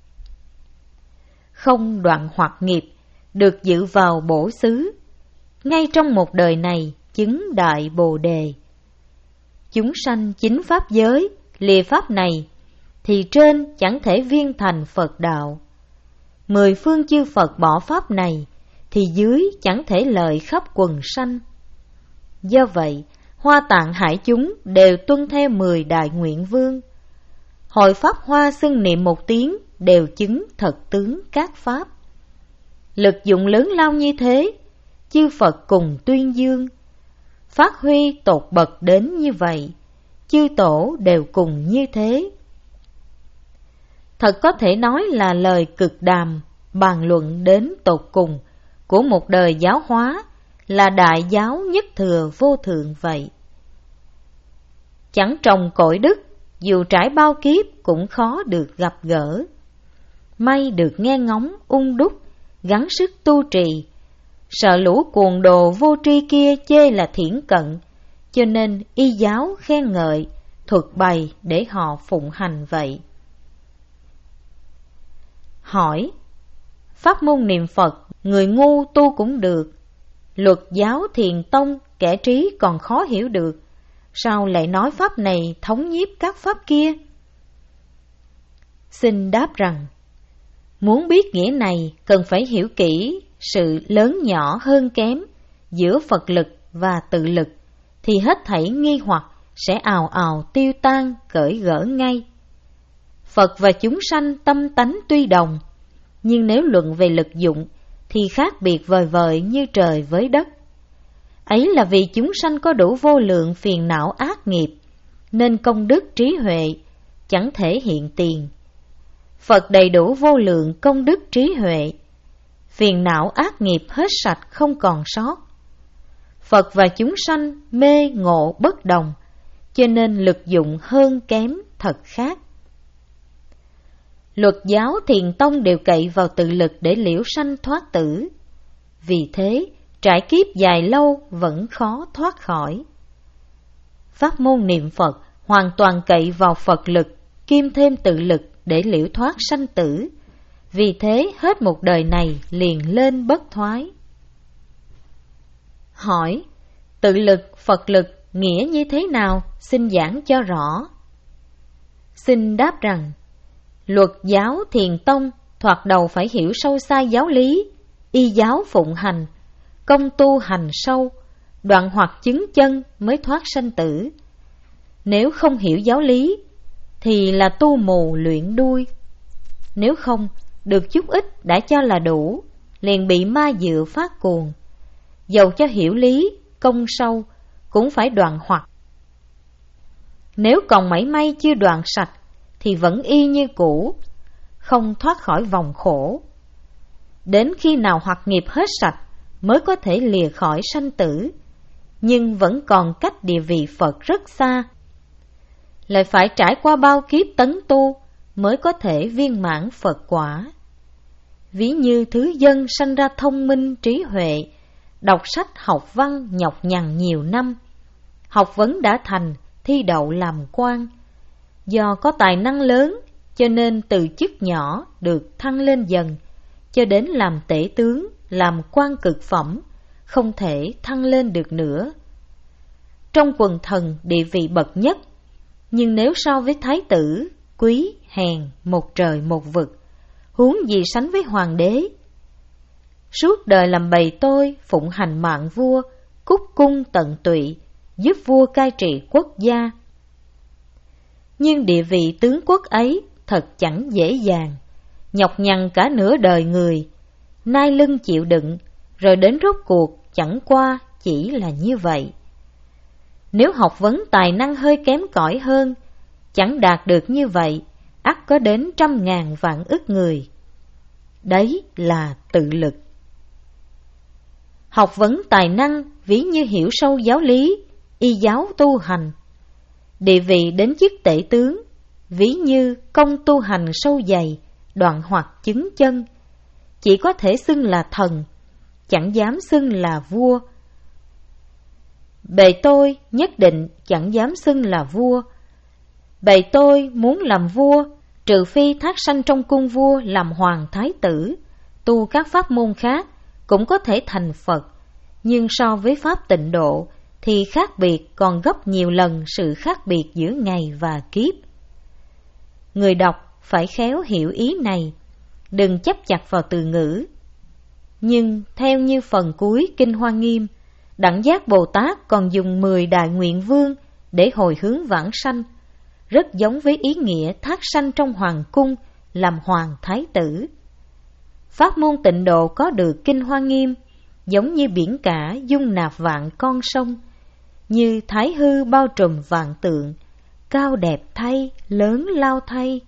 Không đoạn hoặc nghiệp, được dự vào bổ xứ, ngay trong một đời này chứng đại bồ đề. Chúng sanh chính pháp giới, lìa pháp này, thì trên chẳng thể viên thành Phật đạo. Mười phương chư Phật bỏ pháp này, thì dưới chẳng thể lợi khắp quần sanh. Do vậy, Hoa Tạng hải chúng đều tuân theo mười đại nguyện vương. Hội pháp Hoa xưng niệm một tiếng, đều chứng thật tướng các pháp. Lực dụng lớn lao như thế, chư Phật cùng tuyên dương. Phát huy tột bậc đến như vậy, chư tổ đều cùng như thế. Thật có thể nói là lời cực đàm, bàn luận đến tột cùng của một đời giáo hóa, là đại giáo nhất thừa vô thượng vậy. Chẳng trồng cội đức, dù trải bao kiếp cũng khó được gặp gỡ. May được nghe ngóng ung đúc, gắng sức tu trì. Sợ lũ cuồng đồ vô tri kia chê là thiển cận, cho nên y giáo khen ngợi, thuật bày để họ phụng hành vậy. Hỏi: pháp môn niệm Phật, người ngu tu cũng được, luật giáo thiền tông kẻ trí còn khó hiểu được, sao lại nói pháp này thống nhiếp các pháp kia? Xin đáp rằng, muốn biết nghĩa này cần phải hiểu kỹ sự lớn nhỏ hơn kém giữa Phật lực và tự lực, thì hết thảy nghi hoặc sẽ ào ào tiêu tan, cởi gỡ ngay. Phật và chúng sanh tâm tánh tuy đồng, nhưng nếu luận về lực dụng thì khác biệt vời vợi như trời với đất. Ấy là vì chúng sanh có đủ vô lượng phiền não ác nghiệp, nên công đức trí huệ chẳng thể hiện tiền. Phật đầy đủ vô lượng công đức trí huệ, phiền não ác nghiệp hết sạch không còn sót. Phật và chúng sanh mê ngộ bất đồng, cho nên lực dụng hơn kém thật khác. Luật giáo thiền tông đều cậy vào tự lực để liễu sanh thoát tử. Vì thế, trải kiếp dài lâu vẫn khó thoát khỏi. Pháp môn niệm Phật hoàn toàn cậy vào Phật lực, kiêm thêm tự lực để liễu thoát sanh tử, vì thế hết một đời này liền lên bất thoái. Hỏi, tự lực, Phật lực nghĩa như thế nào, xin giảng cho rõ. Xin đáp rằng, luật giáo Thiền Tông thoạt đầu phải hiểu sâu xa giáo lý, y giáo phụng hành, công tu hành sâu, đoạn hoặc chứng chân mới thoát sanh tử. Nếu không hiểu giáo lý thì là tu mù luyện đuôi. Nếu không, được chút ít đã cho là đủ, liền bị ma dựa phát cuồng. Dầu cho hiểu lý, công sâu, cũng phải đoạn hoặc. Nếu còn mảy may chưa đoạn sạch, thì vẫn y như cũ, không thoát khỏi vòng khổ. Đến khi nào hoặc nghiệp hết sạch, mới có thể lìa khỏi sanh tử, nhưng vẫn còn cách địa vị Phật rất xa. Lại phải trải qua bao kiếp tấn tu, mới có thể viên mãn Phật quả. Ví như thứ dân sanh ra thông minh trí huệ, đọc sách học văn nhọc nhằn nhiều năm, học vấn đã thành, thi đậu làm quan. Do có tài năng lớn, cho nên từ chức nhỏ được thăng lên dần, cho đến làm tể tướng, làm quan cực phẩm, không thể thăng lên được nữa. Trong quần thần địa vị bậc nhất, nhưng nếu so với thái tử, quý, hèn, một trời một vực, huống gì sánh với hoàng đế. Suốt đời làm bầy tôi, phụng hành mạng vua, cúc cung tận tụy, giúp vua cai trị quốc gia. Nhưng địa vị tướng quốc ấy thật chẳng dễ dàng, nhọc nhằn cả nửa đời người, nai lưng chịu đựng, rồi đến rốt cuộc chẳng qua chỉ là như vậy. Nếu học vấn tài năng hơi kém cỏi hơn, chẳng đạt được như vậy, ắt có đến trăm ngàn vạn ức người. Đấy là tự lực. Học vấn tài năng ví như hiểu sâu giáo lý, y giáo tu hành. Địa vị đến chức tể tướng, ví như công tu hành sâu dày, đoạn hoặc chứng chân. Chỉ có thể xưng là thần, chẳng dám xưng là vua. Bề tôi nhất định chẳng dám xưng là vua. Bề tôi muốn làm vua, trừ phi thác sanh trong cung vua làm hoàng thái tử, tu các pháp môn khác cũng có thể thành Phật. Nhưng so với pháp tịnh độ thì khác biệt còn gấp nhiều lần sự khác biệt giữa ngày và kiếp. Người đọc phải khéo hiểu ý này, đừng chấp chặt vào từ ngữ. Nhưng theo như phần cuối Kinh Hoa Nghiêm, Đẳng Giác Bồ Tát còn dùng mười đại nguyện vương để hồi hướng vãng sanh, rất giống với ý nghĩa thác sanh trong hoàng cung làm hoàng thái tử. Pháp môn tịnh độ có được Kinh Hoa Nghiêm, giống như biển cả dung nạp vạn con sông, như thái hư bao trùm vạn tượng, cao đẹp thay, lớn lao thay.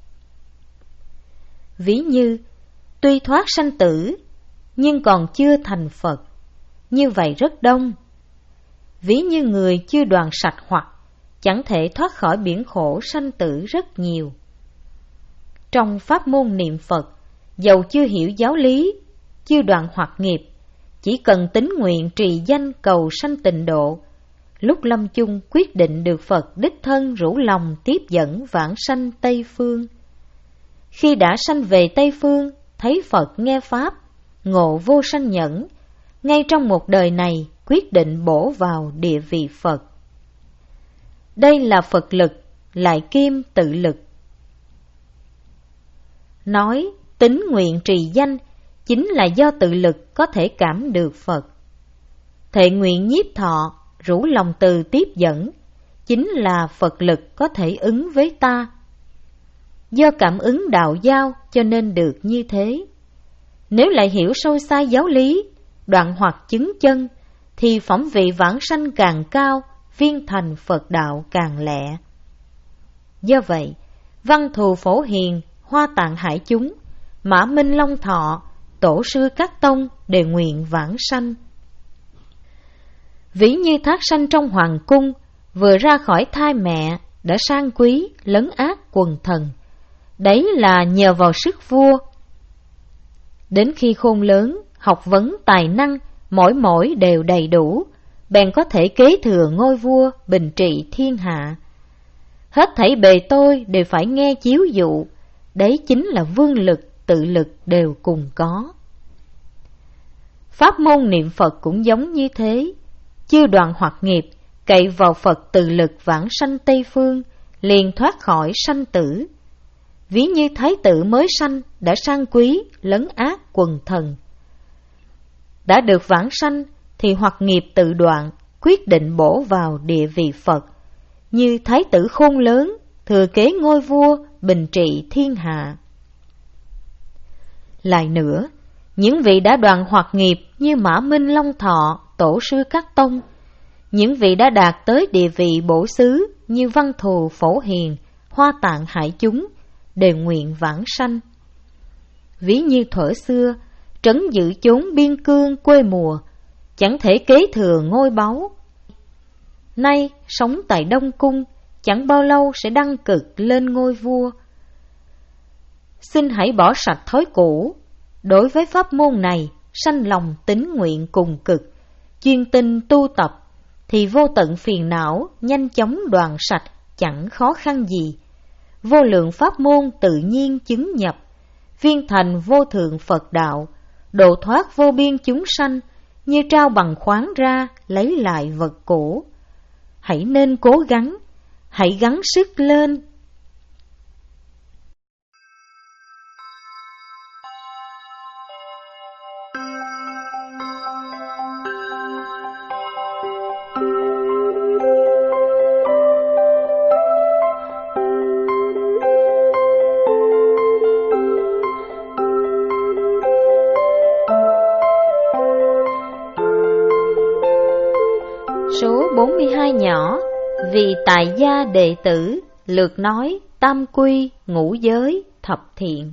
Ví như, tuy thoát sanh tử, nhưng còn chưa thành Phật, như vậy rất đông. Ví như người chưa đoạn sạch hoặc, chẳng thể thoát khỏi biển khổ sanh tử rất nhiều. Trong pháp môn niệm Phật, dầu chưa hiểu giáo lý, chưa đoạn hoặc nghiệp, chỉ cần tín nguyện trì danh cầu sanh tịnh độ, lúc lâm chung quyết định được Phật đích thân rủ lòng tiếp dẫn vãng sanh Tây Phương. Khi đã sanh về Tây Phương, thấy Phật nghe Pháp, ngộ vô sanh nhẫn, ngay trong một đời này quyết định bổ vào địa vị Phật. Đây là Phật lực, lại kim tự lực. Nói tín nguyện trì danh chính là do tự lực có thể cảm được Phật. Thệ nguyện nhiếp thọ, rủ lòng từ tiếp dẫn, chính là Phật lực có thể ứng với ta. Do cảm ứng đạo giao cho nên được như thế. Nếu lại hiểu sâu xa giáo lý, đoạn hoặc chứng chân, thì phẩm vị vãng sanh càng cao, viên thành Phật đạo càng lẹ. Do vậy, Văn Thù Phổ Hiền, Hoa Tạng Hải Chúng, Mã Minh Long Thọ, tổ sư các tông đều nguyện vãng sanh. Ví như thác sanh trong hoàng cung, vừa ra khỏi thai mẹ đã sang quý lấn át quần thần. Đấy là nhờ vào sức vua. Đến khi khôn lớn, học vấn tài năng mỗi mỗi đều đầy đủ, bèn có thể kế thừa ngôi vua bình trị thiên hạ. Hết thảy bề tôi đều phải nghe chiếu dụ, đấy chính là vương lực, tự lực đều cùng có. Pháp môn niệm Phật cũng giống như thế, chưa đoạn hoặc nghiệp, cậy vào Phật tự lực vãng sanh Tây Phương, liền thoát khỏi sanh tử. Ví như thái tử mới sanh đã sang quý, lấn át quần thần. Đã được vãng sanh thì hoặc nghiệp tự đoạn, quyết định bổ vào địa vị Phật. Như thái tử khôn lớn, thừa kế ngôi vua, bình trị thiên hạ. Lại nữa, những vị đã đoạn hoặc nghiệp như Mã Minh Long Thọ, tổ sư các tông, những vị đã đạt tới địa vị bổ xứ như Văn Thù Phổ Hiền, Hoa Tạng Hải Chúng, đều nguyện vãng sanh. Ví như thuở xưa, trấn giữ chốn biên cương quê mùa, chẳng thể kế thừa ngôi báu. Nay sống tại Đông Cung, chẳng bao lâu sẽ đăng cực lên ngôi vua. Xin hãy bỏ sạch thói cũ, đối với pháp môn này sanh lòng tín nguyện cùng cực, chuyên tinh tu tập, thì vô tận phiền não nhanh chóng đoạn sạch, chẳng khó khăn gì. Vô lượng pháp môn tự nhiên chứng nhập, viên thành vô thượng Phật đạo, độ thoát vô biên chúng sanh, như trao bằng khoáng ra lấy lại vật cũ. Hãy nên cố gắng, hãy gắng sức lên. Số bốn mươi hai nhỏ, vì tại gia đệ tử, lượt nói tam quy, ngũ giới, thập thiện.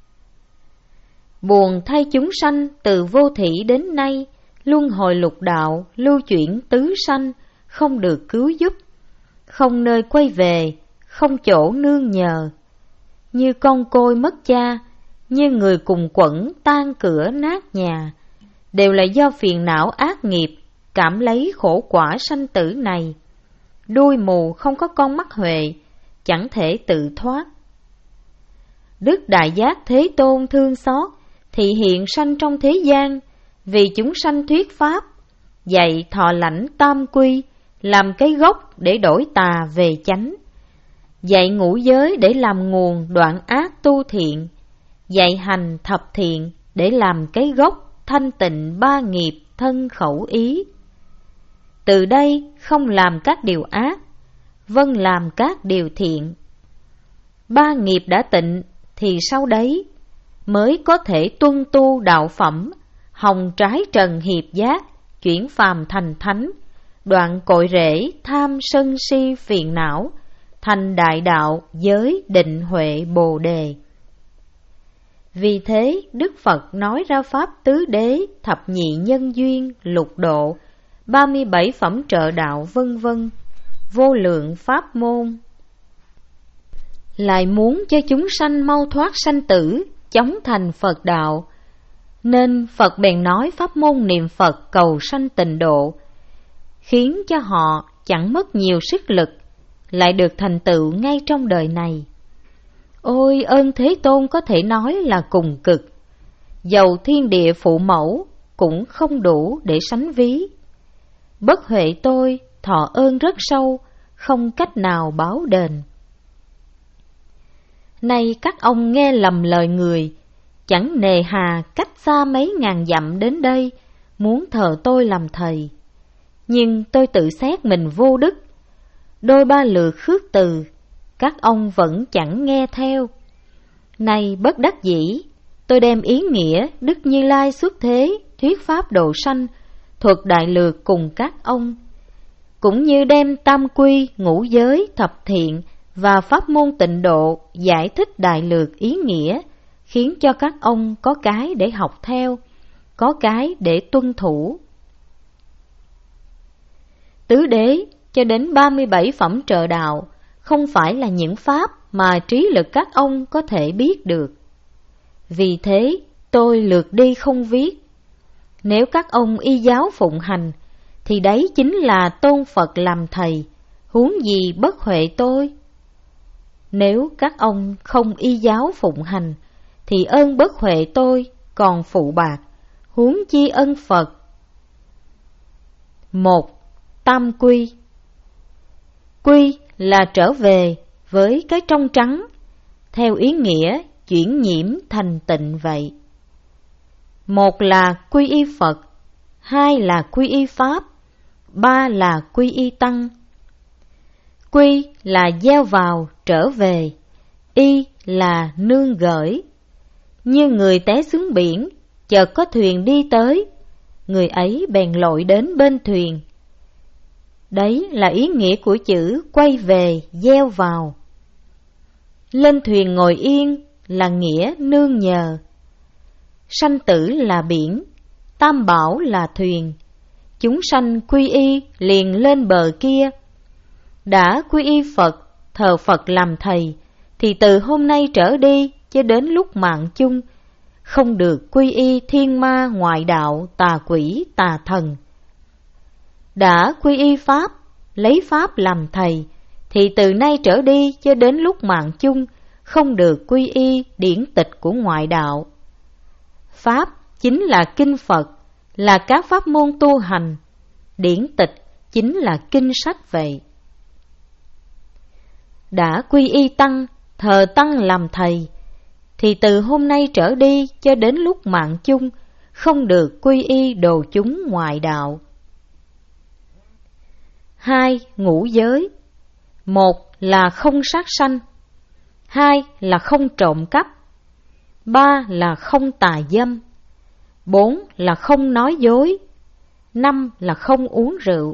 Buồn thay chúng sanh từ vô thỉ đến nay, luân hồi lục đạo, lưu chuyển tứ sanh, không được cứu giúp, không nơi quay về, không chỗ nương nhờ. Như con côi mất cha, như người cùng quẫn tan cửa nát nhà, đều là do phiền não ác nghiệp, cảm lấy khổ quả sanh tử này. Đuôi mù không có con mắt huệ, chẳng thể tự thoát. Đức Đại Giác Thế Tôn thương xót, thị hiện sanh trong thế gian, vì chúng sanh thuyết pháp, dạy thọ lãnh tam quy, làm cái gốc để đổi tà về chánh, dạy ngũ giới để làm nguồn đoạn ác tu thiện, dạy hành thập thiện để làm cái gốc thanh tịnh ba nghiệp thân khẩu ý. Từ đây không làm các điều ác, vâng làm các điều thiện. Ba nghiệp đã tịnh thì sau đấy mới có thể tuân tu đạo phẩm, hồng trái trần hiệp giác, chuyển phàm thành thánh, đoạn cội rễ tham sân si phiền não, thành đại đạo giới định huệ bồ đề. Vì thế Đức Phật nói ra pháp tứ đế, thập nhị nhân duyên, lục độ, ba mươi bảy phẩm trợ đạo vân vân, vô lượng pháp môn. Lại muốn cho chúng sanh mau thoát sanh tử, chóng thành Phật đạo, nên Phật bèn nói pháp môn niệm Phật cầu sanh tịnh độ, khiến cho họ chẳng mất nhiều sức lực, lại được thành tựu ngay trong đời này. Ôi ơn Thế Tôn có thể nói là cùng cực, dầu thiên địa phụ mẫu cũng không đủ để sánh ví. Bất huệ tôi thọ ơn rất sâu, không cách nào báo đền. Nay các ông nghe lầm lời người, chẳng nề hà cách xa mấy ngàn dặm đến đây, muốn thờ tôi làm thầy. Nhưng tôi tự xét mình vô đức, đôi ba lượt khước từ, các ông vẫn chẳng nghe theo. Nay bất đắc dĩ, tôi đem ý nghĩa Đức Như Lai xuất thế, thuyết pháp độ sanh, thuật đại lược cùng các ông, cũng như đem tam quy, ngũ giới, thập thiện và pháp môn tịnh độ giải thích đại lược ý nghĩa, khiến cho các ông có cái để học theo, có cái để tuân thủ. Tứ đế cho đến ba mươi bảy phẩm trợ đạo không phải là những pháp mà trí lực các ông có thể biết được. Vì thế tôi lược đi không viết. Nếu các ông y giáo phụng hành, thì đấy chính là tôn Phật làm thầy, huống gì bất huệ tôi. Nếu các ông không y giáo phụng hành, thì ơn bất huệ tôi còn phụ bạc, huống chi ân Phật. Một. Tam quy. Quy là trở về với cái trong trắng, theo ý nghĩa chuyển nhiễm thành tịnh vậy. Một là quy y Phật, hai là quy y Pháp, ba là quy y Tăng. Quy là gieo vào trở về, y là nương gửi. Như người té xuống biển, chợt có thuyền đi tới, người ấy bèn lội đến bên thuyền. Đấy là ý nghĩa của chữ quay về, gieo vào. Lên thuyền ngồi yên là nghĩa nương nhờ. Sanh tử là biển, tam bảo là thuyền. Chúng sanh quy y liền lên bờ kia. Đã quy y Phật, thờ Phật làm thầy, thì từ hôm nay trở đi cho đến lúc mạng chung, không được quy y thiên ma ngoại đạo, tà quỷ, tà thần. Đã quy y Pháp, lấy Pháp làm thầy, thì từ nay trở đi cho đến lúc mạng chung, không được quy y điển tịch của ngoại đạo. Pháp chính là kinh Phật, là các pháp môn tu hành. Điển tịch chính là kinh sách vậy. Đã quy y Tăng, thờ Tăng làm thầy, thì từ hôm nay trở đi cho đến lúc mạng chung, không được quy y đồ chúng ngoại đạo. Hai. Ngũ giới. Một là không sát sanh, hai là không trộm cắp, ba là không tà dâm, bốn là không nói dối, năm là không uống rượu.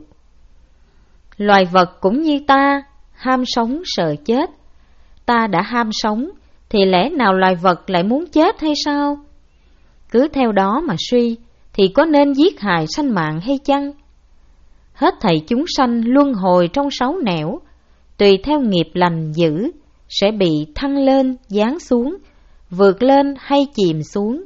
Loài vật cũng như ta, ham sống sợ chết. Ta đã ham sống, thì lẽ nào loài vật lại muốn chết hay sao? Cứ theo đó mà suy, thì có nên giết hại sanh mạng hay chăng? Hết thảy chúng sanh luân hồi trong sáu nẻo, tùy theo nghiệp lành dữ, sẽ bị thăng lên, giáng xuống, vượt lên hay chìm xuống.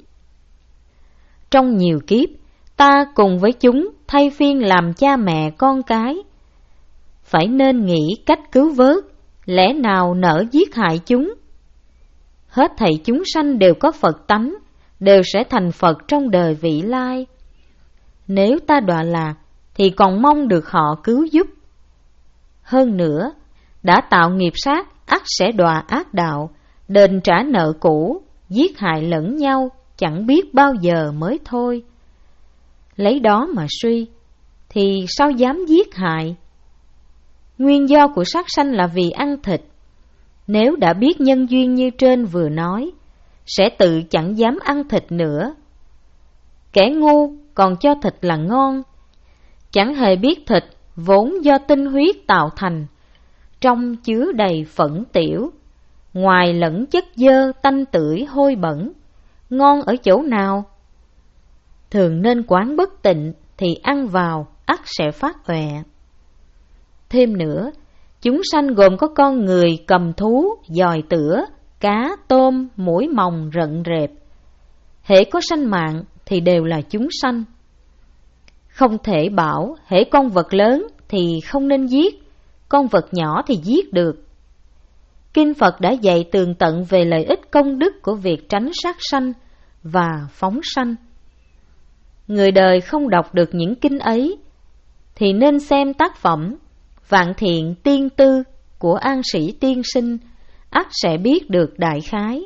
Trong nhiều kiếp, ta cùng với chúng thay phiên làm cha mẹ con cái. Phải nên nghĩ cách cứu vớt, lẽ nào nỡ giết hại chúng? Hết thảy chúng sanh đều có Phật tánh, đều sẽ thành Phật trong đời vị lai. Nếu ta đọa lạc, thì còn mong được họ cứu giúp. Hơn nữa, đã tạo nghiệp sát, ắt sẽ đọa ác đạo, đền trả nợ cũ, giết hại lẫn nhau, chẳng biết bao giờ mới thôi. Lấy đó mà suy, thì sao dám giết hại? Nguyên do của sát sanh là vì ăn thịt. Nếu đã biết nhân duyên như trên vừa nói, sẽ tự chẳng dám ăn thịt nữa. Kẻ ngu còn cho thịt là ngon, chẳng hề biết thịt vốn do tinh huyết tạo thành, trong chứa đầy phẫn tiểu, ngoài lẫn chất dơ tanh tưởi hôi bẩn, ngon ở chỗ nào? Thường nên quán bất tịnh, thì ăn vào ắt sẽ phát òe. Thêm nữa, chúng sanh gồm có con người, cầm thú, dòi tửa, cá, tôm, muỗi mòng, rận rệp. Hễ có sanh mạng thì đều là chúng sanh. Không thể bảo hễ con vật lớn thì không nên giết, con vật nhỏ thì giết được. Kinh Phật đã dạy tường tận về lợi ích công đức của việc tránh sát sanh và phóng sanh. Người đời không đọc được những kinh ấy, thì nên xem tác phẩm Vạn Thiện Tiên Tư của An Sĩ Tiên Sinh, ắt sẽ biết được đại khái.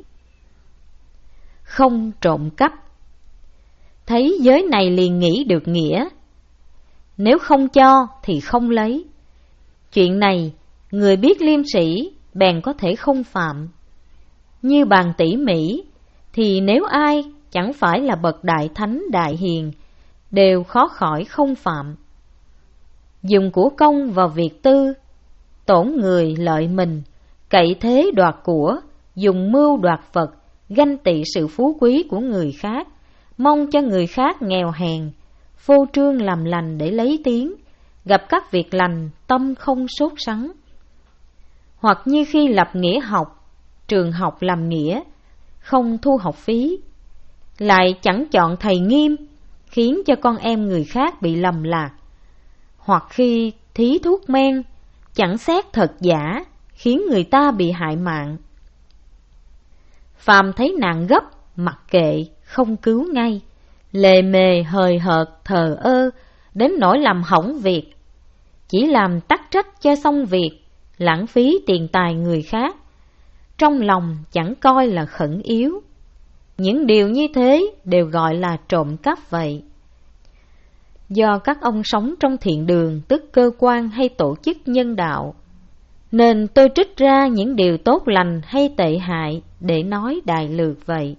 Không trộm cắp. Thấy giới này liền nghĩ được nghĩa. Nếu không cho thì không lấy. Chuyện này, người biết liêm sĩ bèn có thể không phạm. Như bàn tỉ mỉ, thì nếu ai chẳng phải là bậc đại thánh đại hiền, đều khó khỏi không phạm. Dùng của công vào việc tư, tổn người lợi mình, cậy thế đoạt của, dùng mưu đoạt vật, ganh tị sự phú quý của người khác, mong cho người khác nghèo hèn, phô trương làm lành để lấy tiếng, gặp các việc lành tâm không sốt sắng. Hoặc như khi lập nghĩa học, trường học làm nghĩa, không thu học phí, lại chẳng chọn thầy nghiêm, khiến cho con em người khác bị lầm lạc. Hoặc khi thí thuốc men, chẳng xét thật giả, khiến người ta bị hại mạng. phàm thấy nạn gấp, mặc kệ, không cứu ngay, lề mề hời hợt thờ ơ, đến nỗi làm hỏng việc, chỉ làm tắc trách cho xong việc, lãng phí tiền tài người khác, trong lòng chẳng coi là khẩn yếu. Những điều như thế đều gọi là trộm cắp vậy. Do các ông sống trong thiện đường, tức cơ quan hay tổ chức nhân đạo, nên tôi trích ra những điều tốt lành hay tệ hại để nói đại lược vậy.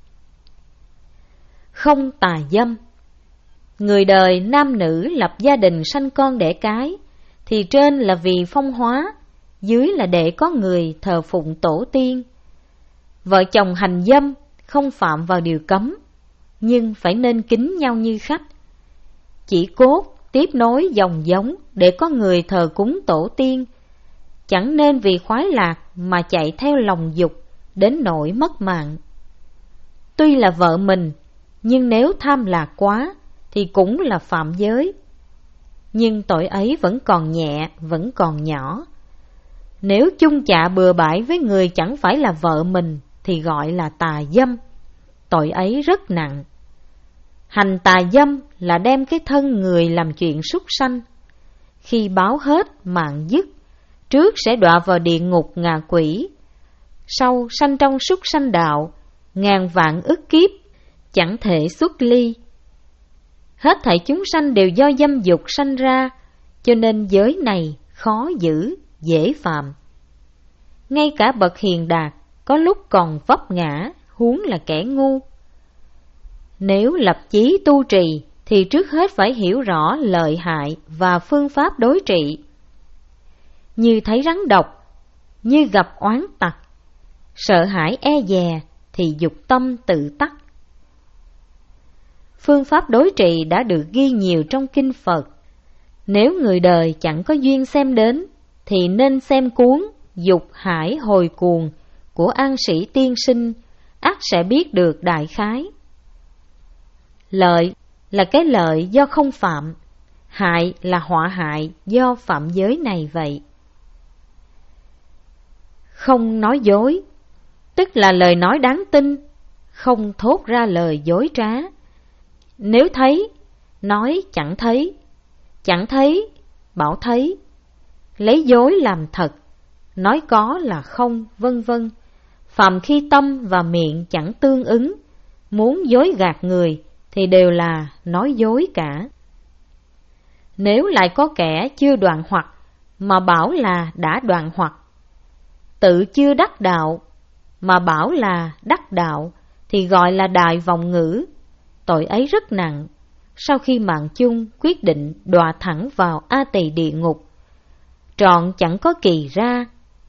Không tà dâm. Người đời nam nữ lập gia đình sanh con đẻ cái, thì trên là vì phong hóa, dưới là để có người thờ phụng tổ tiên. Vợ chồng hành dâm không phạm vào điều cấm, nhưng phải nên kính nhau như khách. Chỉ cốt tiếp nối dòng giống để có người thờ cúng tổ tiên, chẳng nên vì khoái lạc mà chạy theo lòng dục đến nỗi mất mạng. Tuy là vợ mình, nhưng nếu tham lạc quá thì cũng là phạm giới. Nhưng tội ấy vẫn còn nhẹ, vẫn còn nhỏ. Nếu chung chạ bừa bãi với người chẳng phải là vợ mình thì gọi là tà dâm. Tội ấy rất nặng. Hành tà dâm là đem cái thân người làm chuyện súc sanh. Khi báo hết mạng dứt, trước sẽ đọa vào địa ngục ngạ quỷ, sau sanh trong súc sanh đạo, ngàn vạn ức kiếp, chẳng thể xuất ly. Hết thảy chúng sanh đều do dâm dục sanh ra, cho nên giới này khó giữ, dễ phạm. Ngay cả bậc hiền đạt có lúc còn vấp ngã, huống là kẻ ngu. Nếu lập chí tu trì thì trước hết phải hiểu rõ lợi hại và phương pháp đối trị. Như thấy rắn độc, như gặp oán tặc, sợ hãi e dè thì dục tâm tự tắt. Phương pháp đối trị đã được ghi nhiều trong kinh Phật. Nếu người đời chẳng có duyên xem đến, thì nên xem cuốn Dục Hải Hồi Cuồng của An Sĩ Tiên Sinh, ắt sẽ biết được đại khái. Lợi là cái lợi do không phạm, hại là họa hại do phạm giới này vậy. Không nói dối, tức là lời nói đáng tin, không thốt ra lời dối trá. Nếu thấy, nói chẳng thấy, chẳng thấy, bảo thấy, lấy dối làm thật, nói có là không, vân vân. Phàm khi tâm và miệng chẳng tương ứng, muốn dối gạt người thì đều là nói dối cả. Nếu lại có kẻ chưa đoạn hoặc mà bảo là đã đoạn hoặc, tự chưa đắc đạo mà bảo là đắc đạo thì gọi là đại vọng ngữ. Tội ấy rất nặng. Sau khi mạng chung quyết định đọa thẳng vào A Tỳ địa ngục, trọn chẳng có kỳ ra.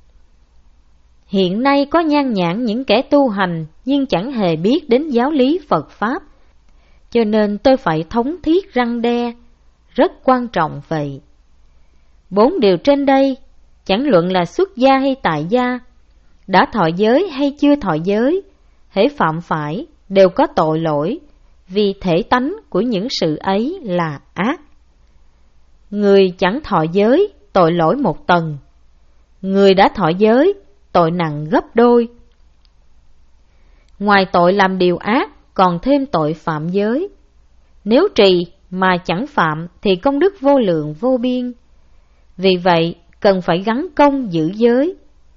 Hiện nay có nhan nhản những kẻ tu hành nhưng chẳng hề biết đến giáo lý Phật Pháp, cho nên tôi phải thống thiết răn đe, rất quan trọng vậy. Bốn điều trên đây, chẳng luận là xuất gia hay tại gia, đã thọ giới hay chưa thọ giới, hễ phạm phải đều có tội lỗi, vì thể tánh của những sự ấy là ác. Người chẳng thọ giới, tội lỗi một tầng. Người đã thọ giới, tội nặng gấp đôi. Ngoài tội làm điều ác, còn thêm tội phạm giới. Nếu trì mà chẳng phạm thì công đức vô lượng vô biên. Vì vậy, cần phải gắn công giữ giới.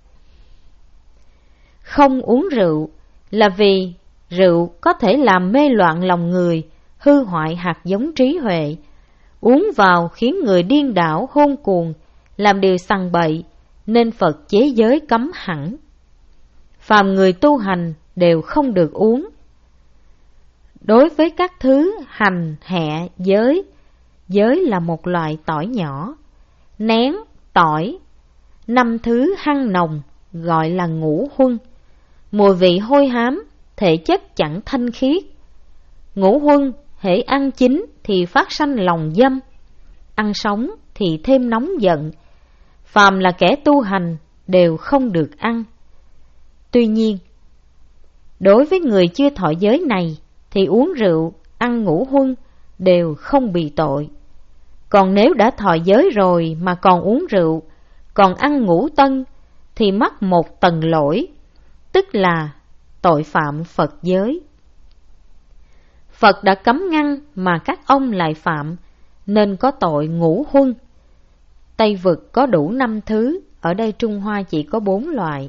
Không uống rượu là vì rượu có thể làm mê loạn lòng người, hư hoại hạt giống trí huệ. Uống vào khiến người điên đảo hôn cuồng, làm điều sằng bậy, nên Phật chế giới cấm hẳn. Phàm người tu hành đều không được uống. Đối với các thứ hành, hẹ, giới, giới là một loại tỏi nhỏ, nén, tỏi, năm thứ hăng nồng gọi là ngũ huân. Mùi vị hôi hám, thể chất chẳng thanh khiết. Ngũ huân hễ ăn chín thì phát sanh lòng dâm, ăn sống thì thêm nóng giận. Phàm là kẻ tu hành đều không được ăn. Tuy nhiên, đối với người chưa thọ giới này thì uống rượu, ăn ngũ huân đều không bị tội. Còn nếu đã thọ giới rồi mà còn uống rượu, còn ăn ngũ tân thì mắc một tầng lỗi, tức là tội phạm Phật giới. Phật đã cấm ngăn mà các ông lại phạm, nên có tội ngũ huân. Tây vực có đủ năm thứ, ở đây Trung Hoa chỉ có bốn loại.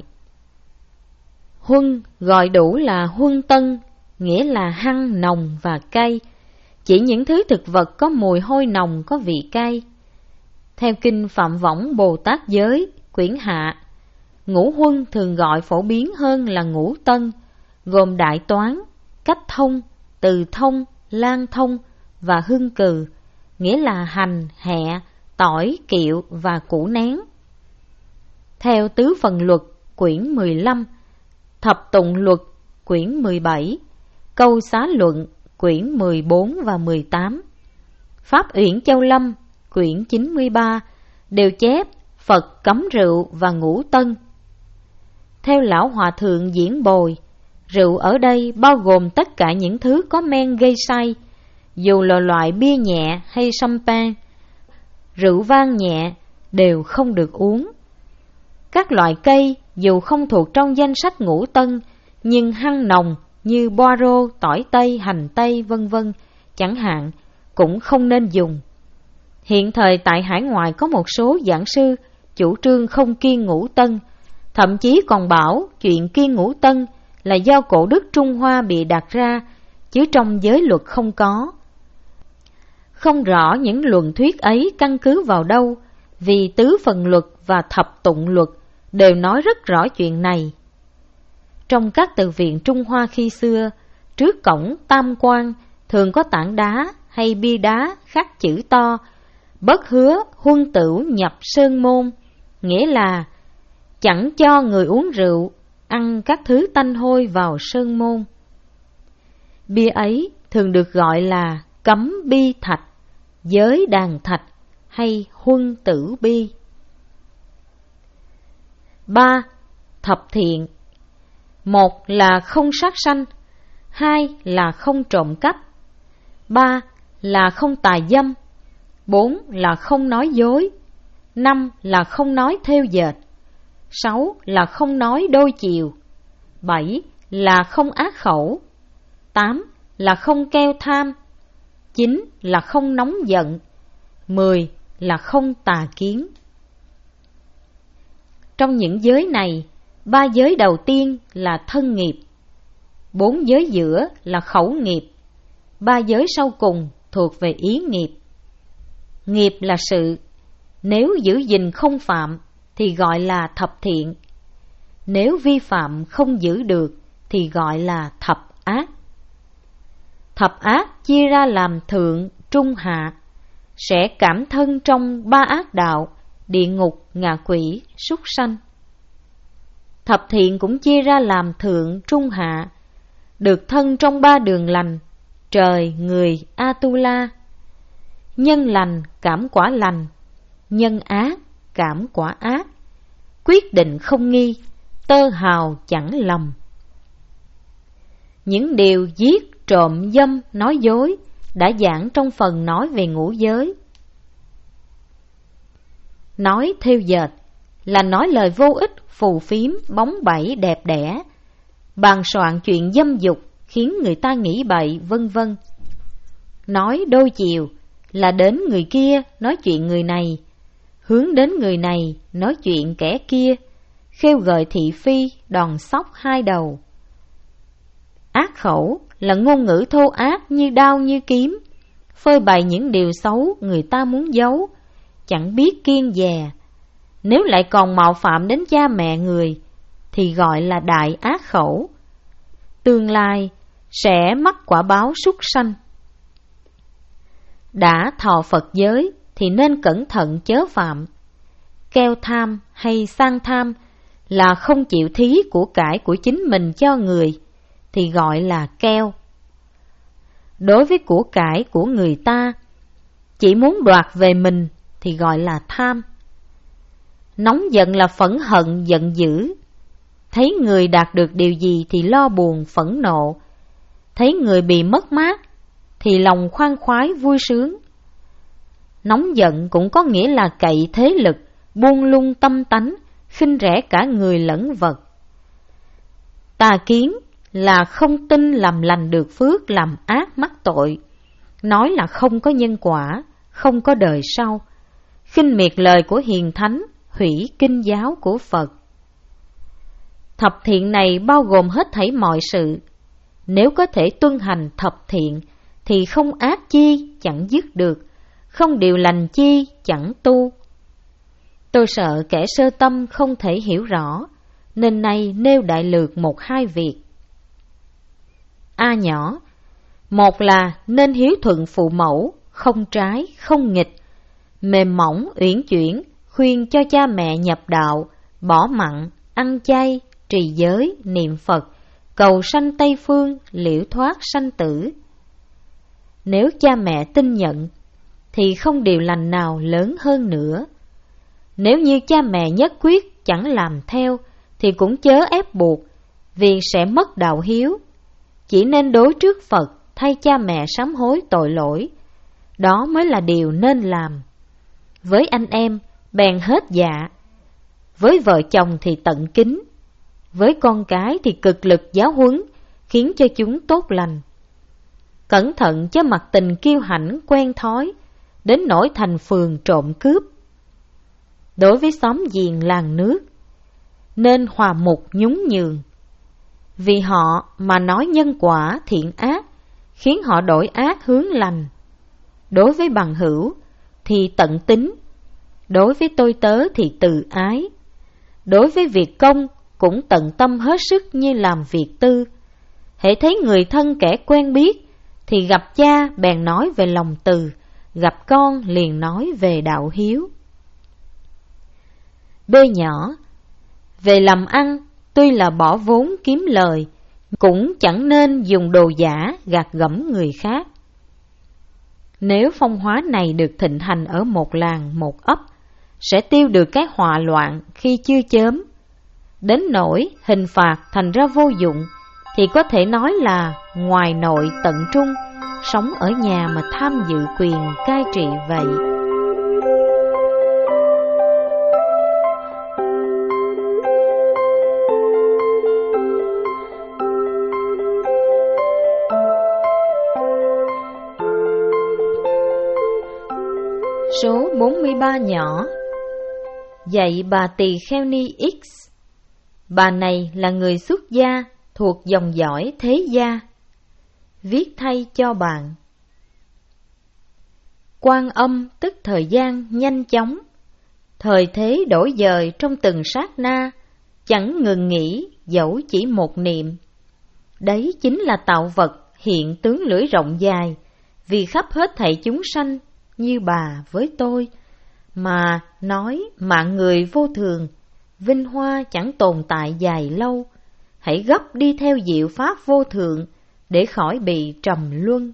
Huân gọi đủ là huân tân, nghĩa là hăng, nồng và cay, chỉ những thứ thực vật có mùi hôi nồng, có vị cay. Theo Kinh Phạm Võng Bồ Tát Giới, quyển hạ, ngũ huân thường gọi phổ biến hơn là ngũ tân, gồm đại toán, cách thông, từ thông, lan thông và hương cừ, nghĩa là hành, hẹ, tỏi, kiệu và củ nén. Theo Tứ Phần Luật, quyển mười lăm, Thập Tụng Luật, quyển mười bảy, Câu Xá Luận, quyển mười bốn và mười tám, Pháp Uyển Châu Lâm, quyển chín mươi ba, đều chép Phật cấm rượu và ngũ tân. Theo Lão Hòa Thượng Diễn Bồi, rượu ở đây bao gồm tất cả những thứ có men gây say, dù là loại bia nhẹ hay champagne, rượu vang nhẹ đều không được uống. Các loại cây dù không thuộc trong danh sách ngũ tân, nhưng hăng nồng như boaro, tỏi tây, hành tây vân vân chẳng hạn cũng không nên dùng. Hiện thời tại hải ngoại có một số giảng sư chủ trương không kiêng ngũ tân, thậm chí còn bảo chuyện kiêng ngũ tân là do cổ đức Trung Hoa bị đặt ra, chứ trong giới luật không có. Không rõ những luận thuyết ấy căn cứ vào đâu, vì Tứ Phần Luật và Thập Tụng Luật đều nói rất rõ chuyện này. Trong các từ viện Trung Hoa khi xưa, trước cổng tam quan thường có tảng đá hay bia đá khắc chữ to: bất hứa huân tửu nhập sơn môn, nghĩa là chẳng cho người uống rượu, ăn các thứ tanh hôi vào sơn môn. Bia ấy thường được gọi là cấm bi thạch, giới đàn thạch hay huân tử bi. Ba. Thập thiện. Một là không sát sanh, hai là không trộm cắp, ba là không tà dâm, bốn là không nói dối, năm là không nói thêu dệt, sáu là không nói đôi chiều, bảy là không ác khẩu, tám là không keo tham, chín là không nóng giận, mười là không tà kiến. Trong những giới này, ba giới đầu tiên là thân nghiệp, bốn giới giữa là khẩu nghiệp, ba giới sau cùng thuộc về ý nghiệp. Nghiệp là sự, nếu giữ gìn không phạm thì gọi là thập thiện, nếu vi phạm không giữ được thì gọi là thập ác. Thập ác chia ra làm thượng, trung, hạ, sẽ cảm thân trong ba ác đạo: địa ngục, ngạ quỷ, súc sanh. Thập thiện cũng chia ra làm thượng, trung, hạ, được thân trong ba đường lành: trời, người, Atula. Nhân lành cảm quả lành, nhân ác cảm quả ác, quyết định không nghi, tơ hào chẳng lầm. Những điều giết, trộm, dâm, nói dối đã giảng trong phần nói về ngũ giới. Nói thêu dệt là nói lời vô ích, phù phiếm, bóng bẩy, đẹp đẽ, bàn soạn chuyện dâm dục khiến người ta nghĩ bậy, vân vân. Nói đôi chiều là đến người kia nói chuyện người này, hướng đến người này nói chuyện kẻ kia, khêu gợi thị phi, đòn sóc hai đầu. Ác khẩu là ngôn ngữ thô ác như đao như kiếm, phơi bày những điều xấu người ta muốn giấu, chẳng biết kiêng dè. Nếu lại còn mạo phạm đến cha mẹ người thì gọi là đại ác khẩu, tương lai sẽ mắc quả báo súc sanh. Đã thọ Phật giới thì nên cẩn thận chớ phạm. Keo tham hay sang tham là không chịu thí của cải của chính mình cho người thì gọi là keo. Đối với của cải của người ta chỉ muốn đoạt về mình thì gọi là tham. Nóng giận là phẫn hận, giận dữ. Thấy người đạt được điều gì thì lo buồn, phẫn nộ. Thấy người bị mất mát thì lòng khoan khoái, vui sướng. Nóng giận cũng có nghĩa là cậy thế lực, buông lung tâm tánh, khinh rẻ cả người lẫn vật. Tà kiến là không tin làm lành được phước, làm ác mắc tội, nói là không có nhân quả, không có đời sau, khinh miệt lời của hiền thánh, hủy kinh giáo của Phật. Thập thiện này bao gồm hết thảy mọi sự. Nếu có thể tuân hành thập thiện thì không ác chi chẳng dứt được, không điều lành chi chẳng tu. Tôi sợ kẻ sơ tâm không thể hiểu rõ, nên nay nêu đại lược một hai việc. A nhỏ, một là nên hiếu thuận phụ mẫu, không trái, không nghịch, mềm mỏng, uyển chuyển, khuyên cho cha mẹ nhập đạo, bỏ mặn, ăn chay, trì giới, niệm Phật, cầu sanh Tây Phương, liễu thoát sanh tử. Nếu cha mẹ tin nhận, thì không điều lành nào lớn hơn nữa. Nếu như cha mẹ nhất quyết chẳng làm theo, thì cũng chớ ép buộc, vì sẽ mất đạo hiếu. Chỉ nên đối trước Phật thay cha mẹ sám hối tội lỗi, đó mới là điều nên làm. Với anh em, bèn hết dạ. Với vợ chồng thì tận kính. Với con cái thì cực lực giáo huấn, khiến cho chúng tốt lành. Cẩn thận cho mặt tình kiêu hãnh quen thói, đến nỗi thành phường trộm cướp. Đối với xóm giềng làng nước, nên hòa mục nhún nhường. Vì họ mà nói nhân quả thiện ác, khiến họ đổi ác hướng lành. Đối với bằng hữu thì tận tín, đối với tôi tớ thì từ ái. Đối với việc công cũng tận tâm hết sức như làm việc tư. Hễ thấy người thân kẻ quen biết, thì gặp cha bèn nói về lòng từ, gặp con liền nói về đạo hiếu. B nhỏ, về làm ăn, tuy là bỏ vốn kiếm lời, cũng chẳng nên dùng đồ giả gạt gẫm người khác. Nếu phong hóa này được thịnh hành ở một làng, một ấp, sẽ tiêu được cái họa loạn khi chưa chớm. Đến nỗi hình phạt thành ra vô dụng, thì có thể nói là ngoài nội tận trung, sống ở nhà mà tham dự quyền cai trị vậy. Số bốn mươi ba nhỏ, dạy bà Tỳ Kheo Ni X. Bà này là người xuất gia, thuộc dòng dõi thế gia. Viết thay cho bạn. Quan âm tức thời gian nhanh chóng, thời thế đổi dời trong từng sát na, chẳng ngừng nghỉ dẫu chỉ một niệm. Đấy chính là tạo vật hiện tướng lưỡi rộng dài, vì khắp hết thảy chúng sanh như bà với tôi, mà nói mạng người vô thường, vinh hoa chẳng tồn tại dài lâu. Hãy gấp đi theo diệu pháp vô thượng, để khỏi bị trầm luân.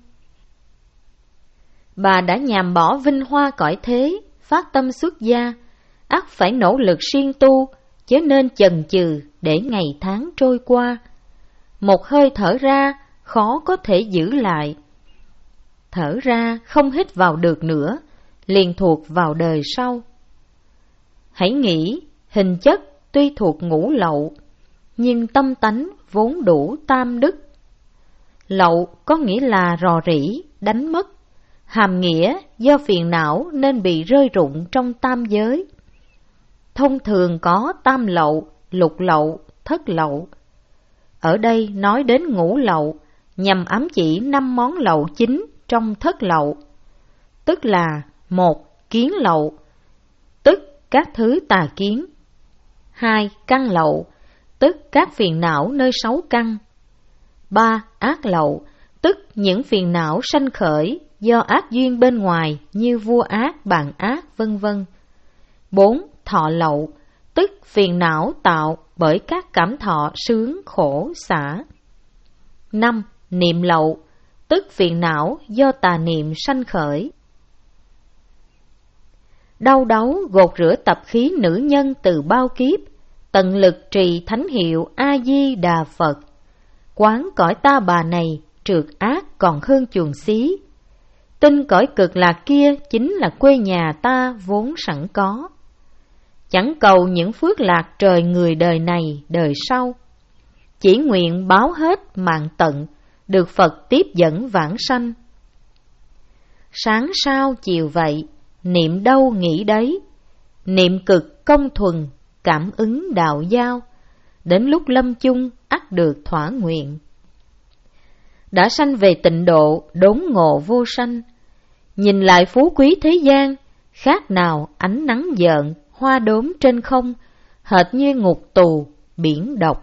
Bà đã nhàm bỏ vinh hoa cõi thế, phát tâm xuất gia, ắt phải nỗ lực siêng tu, chớ nên chần chừ để ngày tháng trôi qua. Một hơi thở ra, khó có thể giữ lại. Thở ra không hít vào được nữa, liền thuộc vào đời sau. Hãy nghĩ, hình chất tuy thuộc ngũ lậu, nhưng tâm tánh vốn đủ tam đức. Lậu có nghĩa là rò rỉ, đánh mất, hàm nghĩa do phiền não nên bị rơi rụng trong tam giới. Thông thường có tam lậu, lục lậu, thất lậu. Ở đây nói đến ngũ lậu, nhằm ám chỉ năm món lậu chính trong thất lậu, tức là một kiến lậu, tức các thứ tà kiến. Hai căn lậu, tức các phiền não nơi sáu căn. Ba ác lậu, tức những phiền não sanh khởi do ác duyên bên ngoài như vua ác, bạn ác, vân vân. Bốn thọ lậu, tức phiền não tạo bởi các cảm thọ sướng, khổ, xả. Năm niệm lậu, tức phiền não do tà niệm sanh khởi. Đau đấu gột rửa tập khí nữ nhân từ bao kiếp, tận lực trì thánh hiệu A-di-đà Phật. Quán cõi ta bà này trượt ác còn hơn chuồng xí. Tin cõi cực lạc kia chính là quê nhà ta vốn sẵn có. Chẳng cầu những phước lạc trời người đời này đời sau. chỉ nguyện báo hết mạng tận, được Phật tiếp dẫn vãng sanh. Sáng sao chiều vậy, niệm đâu nghĩ đấy, niệm cực công thuần, cảm ứng đạo giao, đến lúc lâm chung ắt được thỏa nguyện. Đã sanh về tịnh độ, đốn ngộ vô sanh, nhìn lại phú quý thế gian, khác nào ánh nắng giận, hoa đốm trên không, hệt như ngục tù, biển độc.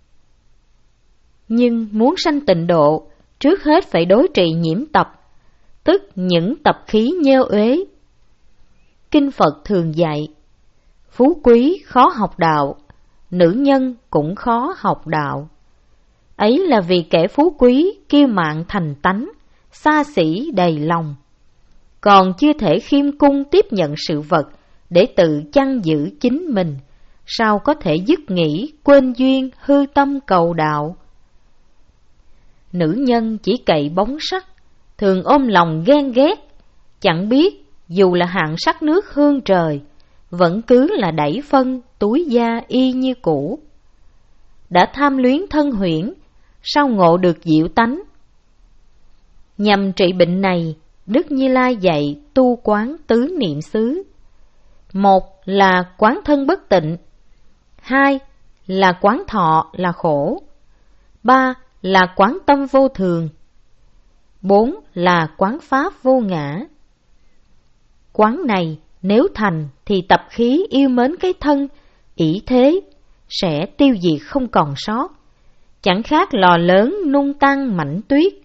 Nhưng muốn sanh tịnh độ, trước hết phải đối trị nhiễm tập, tức những tập khí nhơ uế. Kinh Phật thường dạy, phú quý khó học đạo, nữ nhân cũng khó học đạo. Ấy là vì kẻ phú quý kiêu mạn thành tánh, xa xỉ đầy lòng, còn chưa thể khiêm cung tiếp nhận sự vật để tự chăn giữ chính mình, sao có thể dứt nghĩ, quên duyên, hư tâm cầu đạo. Nữ nhân chỉ cậy bóng sắc, thường ôm lòng ghen ghét, chẳng biết dù là hạng sắc nước hương trời, vẫn cứ là đẩy phân, túi da y như cũ. Đã tham luyến thân huyễn, sao ngộ được diệu tánh? Nhằm trị bệnh này, Đức Như Lai dạy tu quán tứ niệm xứ. Một là quán thân bất tịnh, hai là quán thọ là khổ, ba là quán tâm vô thường, bốn là quán pháp vô ngã. Quán này nếu thành thì tập khí yêu mến cái thân, ỷ thế sẽ tiêu diệt không còn sót, chẳng khác lò lớn nung tan mảnh tuyết.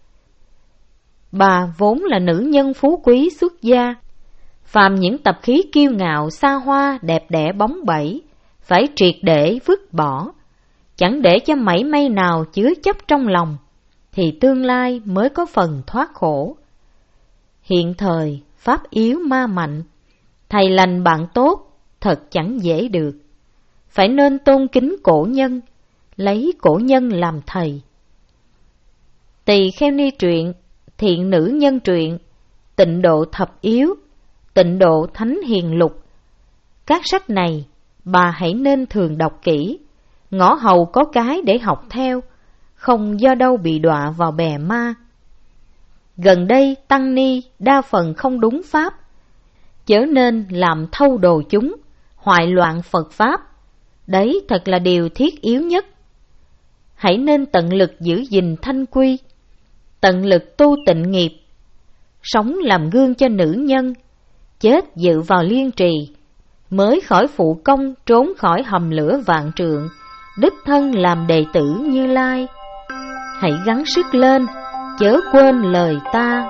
Bà vốn là nữ nhân phú quý xuất gia, phàm những tập khí kiêu ngạo xa hoa đẹp đẽ bóng bẩy phải triệt để vứt bỏ, chẳng để cho mảy may nào chứa chấp trong lòng, thì tương lai mới có phần thoát khổ. Hiện thời pháp yếu ma mạnh, thầy lành bạn tốt thật chẳng dễ được, phải nên tôn kính cổ nhân, lấy cổ nhân làm thầy. Tỳ Kheo Ni truyện, Thiện Nữ Nhân truyện, Tịnh Độ Thập Yếu, Tịnh Độ Thánh Hiền Lục, các sách này bà hãy nên thường đọc kỹ, ngõ hầu có cái để học theo, không do đâu bị đọa vào bè ma. Gần đây tăng ni đa phần không đúng pháp, chớ nên làm thâu đồ chúng, hoại loạn Phật pháp. Đấy thật là điều thiết yếu nhất. Hãy nên tận lực giữ gìn thanh quy, tận lực tu tịnh nghiệp, sống làm gương cho nữ nhân, chết dự vào liên trì, mới khỏi phụ công trốn khỏi hầm lửa vạn trượng, đích thân làm đệ tử Như Lai. Hãy gắng sức lên, chớ quên lời ta.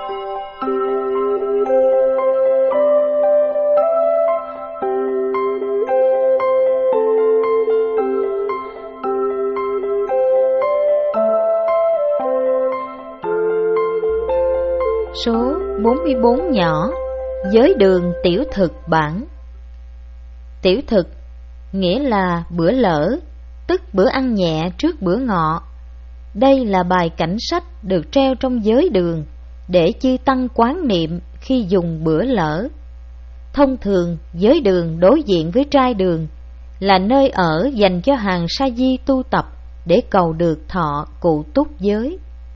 Số bốn mươi bốn nhỏ, giới đường tiểu thực bản. Tiểu thực nghĩa là bữa lỡ, tức bữa ăn nhẹ trước bữa ngọ. Đây là bài cảnh sách được treo trong giới đường để chư tăng quán niệm khi dùng bữa lỡ. Thông thường giới đường đối diện với trai đường là nơi ở dành cho hàng sa di tu tập để cầu được thọ cụ túc giới.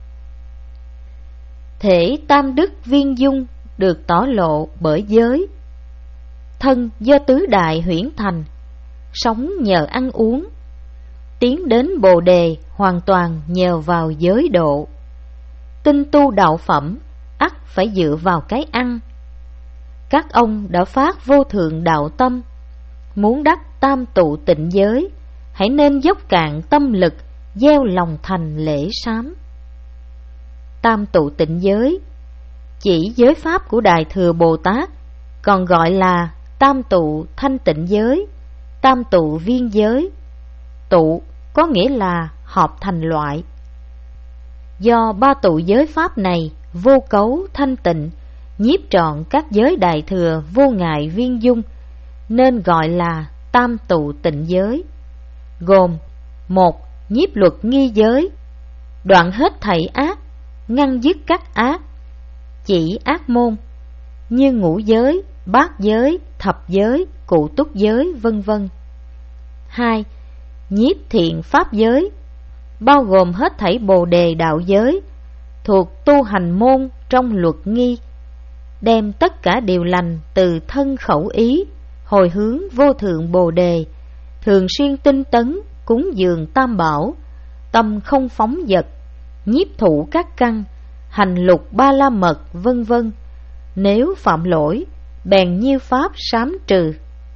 Thể tam đức viên dung được tỏ lộ bởi giới. Thân do tứ đại huyễn thành, sống nhờ ăn uống, tiến đến Bồ đề hoàn toàn nhờ vào giới độ. Tinh tu đạo phẩm ắt phải dựa vào cái ăn. Các ông đã phát vô thượng đạo tâm, muốn đắc tam tụ tịnh giới, hãy nên dốc cạn tâm lực, gieo lòng thành lễ sám. Tam tụ tịnh giới chỉ giới pháp của Đại Thừa Bồ Tát, còn gọi là tam tụ thanh tịnh giới, tam tụ viên giới. Tụ có nghĩa là hợp thành loại. Do ba tụ giới pháp này vô cấu thanh tịnh, nhiếp trọn các giới Đại Thừa vô ngại viên dung, nên gọi là tam tụ tịnh giới. Gồm: một, nhiếp luật nghi giới, đoạn hết thảy ác, ngăn dứt các ác, chỉ ác môn như ngũ giới, bát giới, thập giới, cụ túc giới, vân vân. Hai, nhiếp thiện pháp giới, bao gồm hết thảy bồ đề đạo giới, thuộc tu hành môn trong luật nghi, đem tất cả điều lành từ thân khẩu ý, hồi hướng vô thượng bồ đề, thường xuyên tinh tấn, cúng dường tam bảo, tâm không phóng dật, nhiếp thủ các căn, hành lục ba la mật, vân vân. Nếu phạm lỗi, bèn nhiêu pháp sám trừ.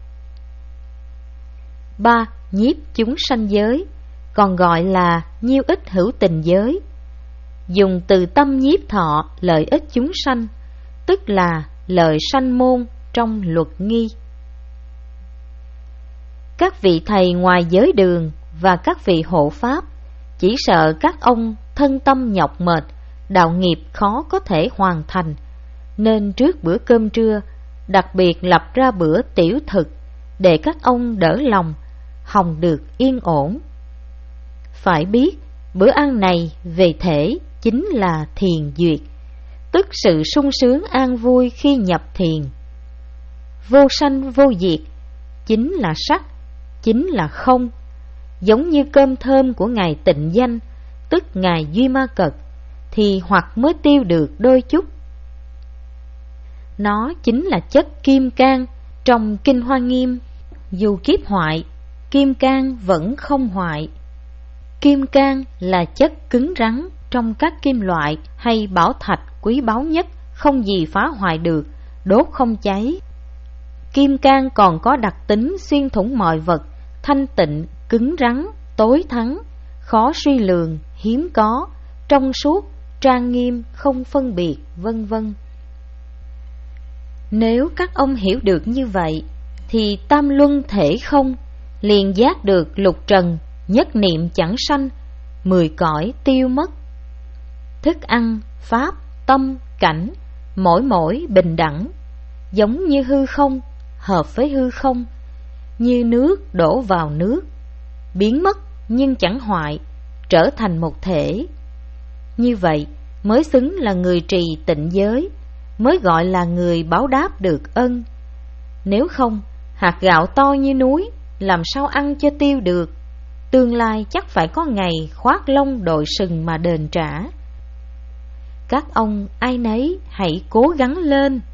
Ba. Nhiếp chúng sanh giới, còn gọi là nhiêu ích hữu tình giới. Dùng từ tâm nhiếp thọ lợi ích chúng sanh, tức là lợi sanh môn trong luật nghi. Các vị thầy ngoài giới đường và các vị hộ pháp chỉ sợ các ông thân tâm nhọc mệt, đạo nghiệp khó có thể hoàn thành, nên trước bữa cơm trưa đặc biệt lập ra bữa tiểu thực để các ông đỡ lòng, hòng được yên ổn. Phải biết bữa ăn này về thể chính là thiền duyệt, tức sự sung sướng an vui khi nhập thiền. Vô sanh vô diệt chính là sắc, chính là không, giống như cơm thơm của ngài Tịnh Danh, tức ngài Duy Ma Cật, thì hoặc mới tiêu được đôi chút. Nó chính là chất kim cang trong Kinh Hoa Nghiêm. Dù kiếp hoại, kim cang vẫn không hoại. Kim cang là chất cứng rắn trong các kim loại hay bảo thạch quý báu nhất, không gì phá hoại được, đốt không cháy. Kim cang còn có đặc tính xuyên thủng mọi vật, thanh tịnh, cứng rắn, tối thắng, khó suy lường, hiếm có, trong suốt, trang nghiêm, không phân biệt, vân vân. Nếu các ông hiểu được như vậy, thì tam luân thể không, liền giác được lục trần, nhất niệm chẳng sanh, mười cõi tiêu mất. Thức ăn, pháp, tâm, cảnh, mỗi mỗi bình đẳng, giống như hư không, hợp với hư không, như nước đổ vào nước, biến mất nhưng chẳng hoại, trở thành một thể. Như vậy mới xứng là người trì tịnh giới, mới gọi là người báo đáp được ân. Nếu không, hạt gạo to như núi, làm sao ăn cho tiêu được? Tương lai chắc phải có ngày khoác lông đội sừng mà đền trả. Các ông ai nấy hãy cố gắng lên.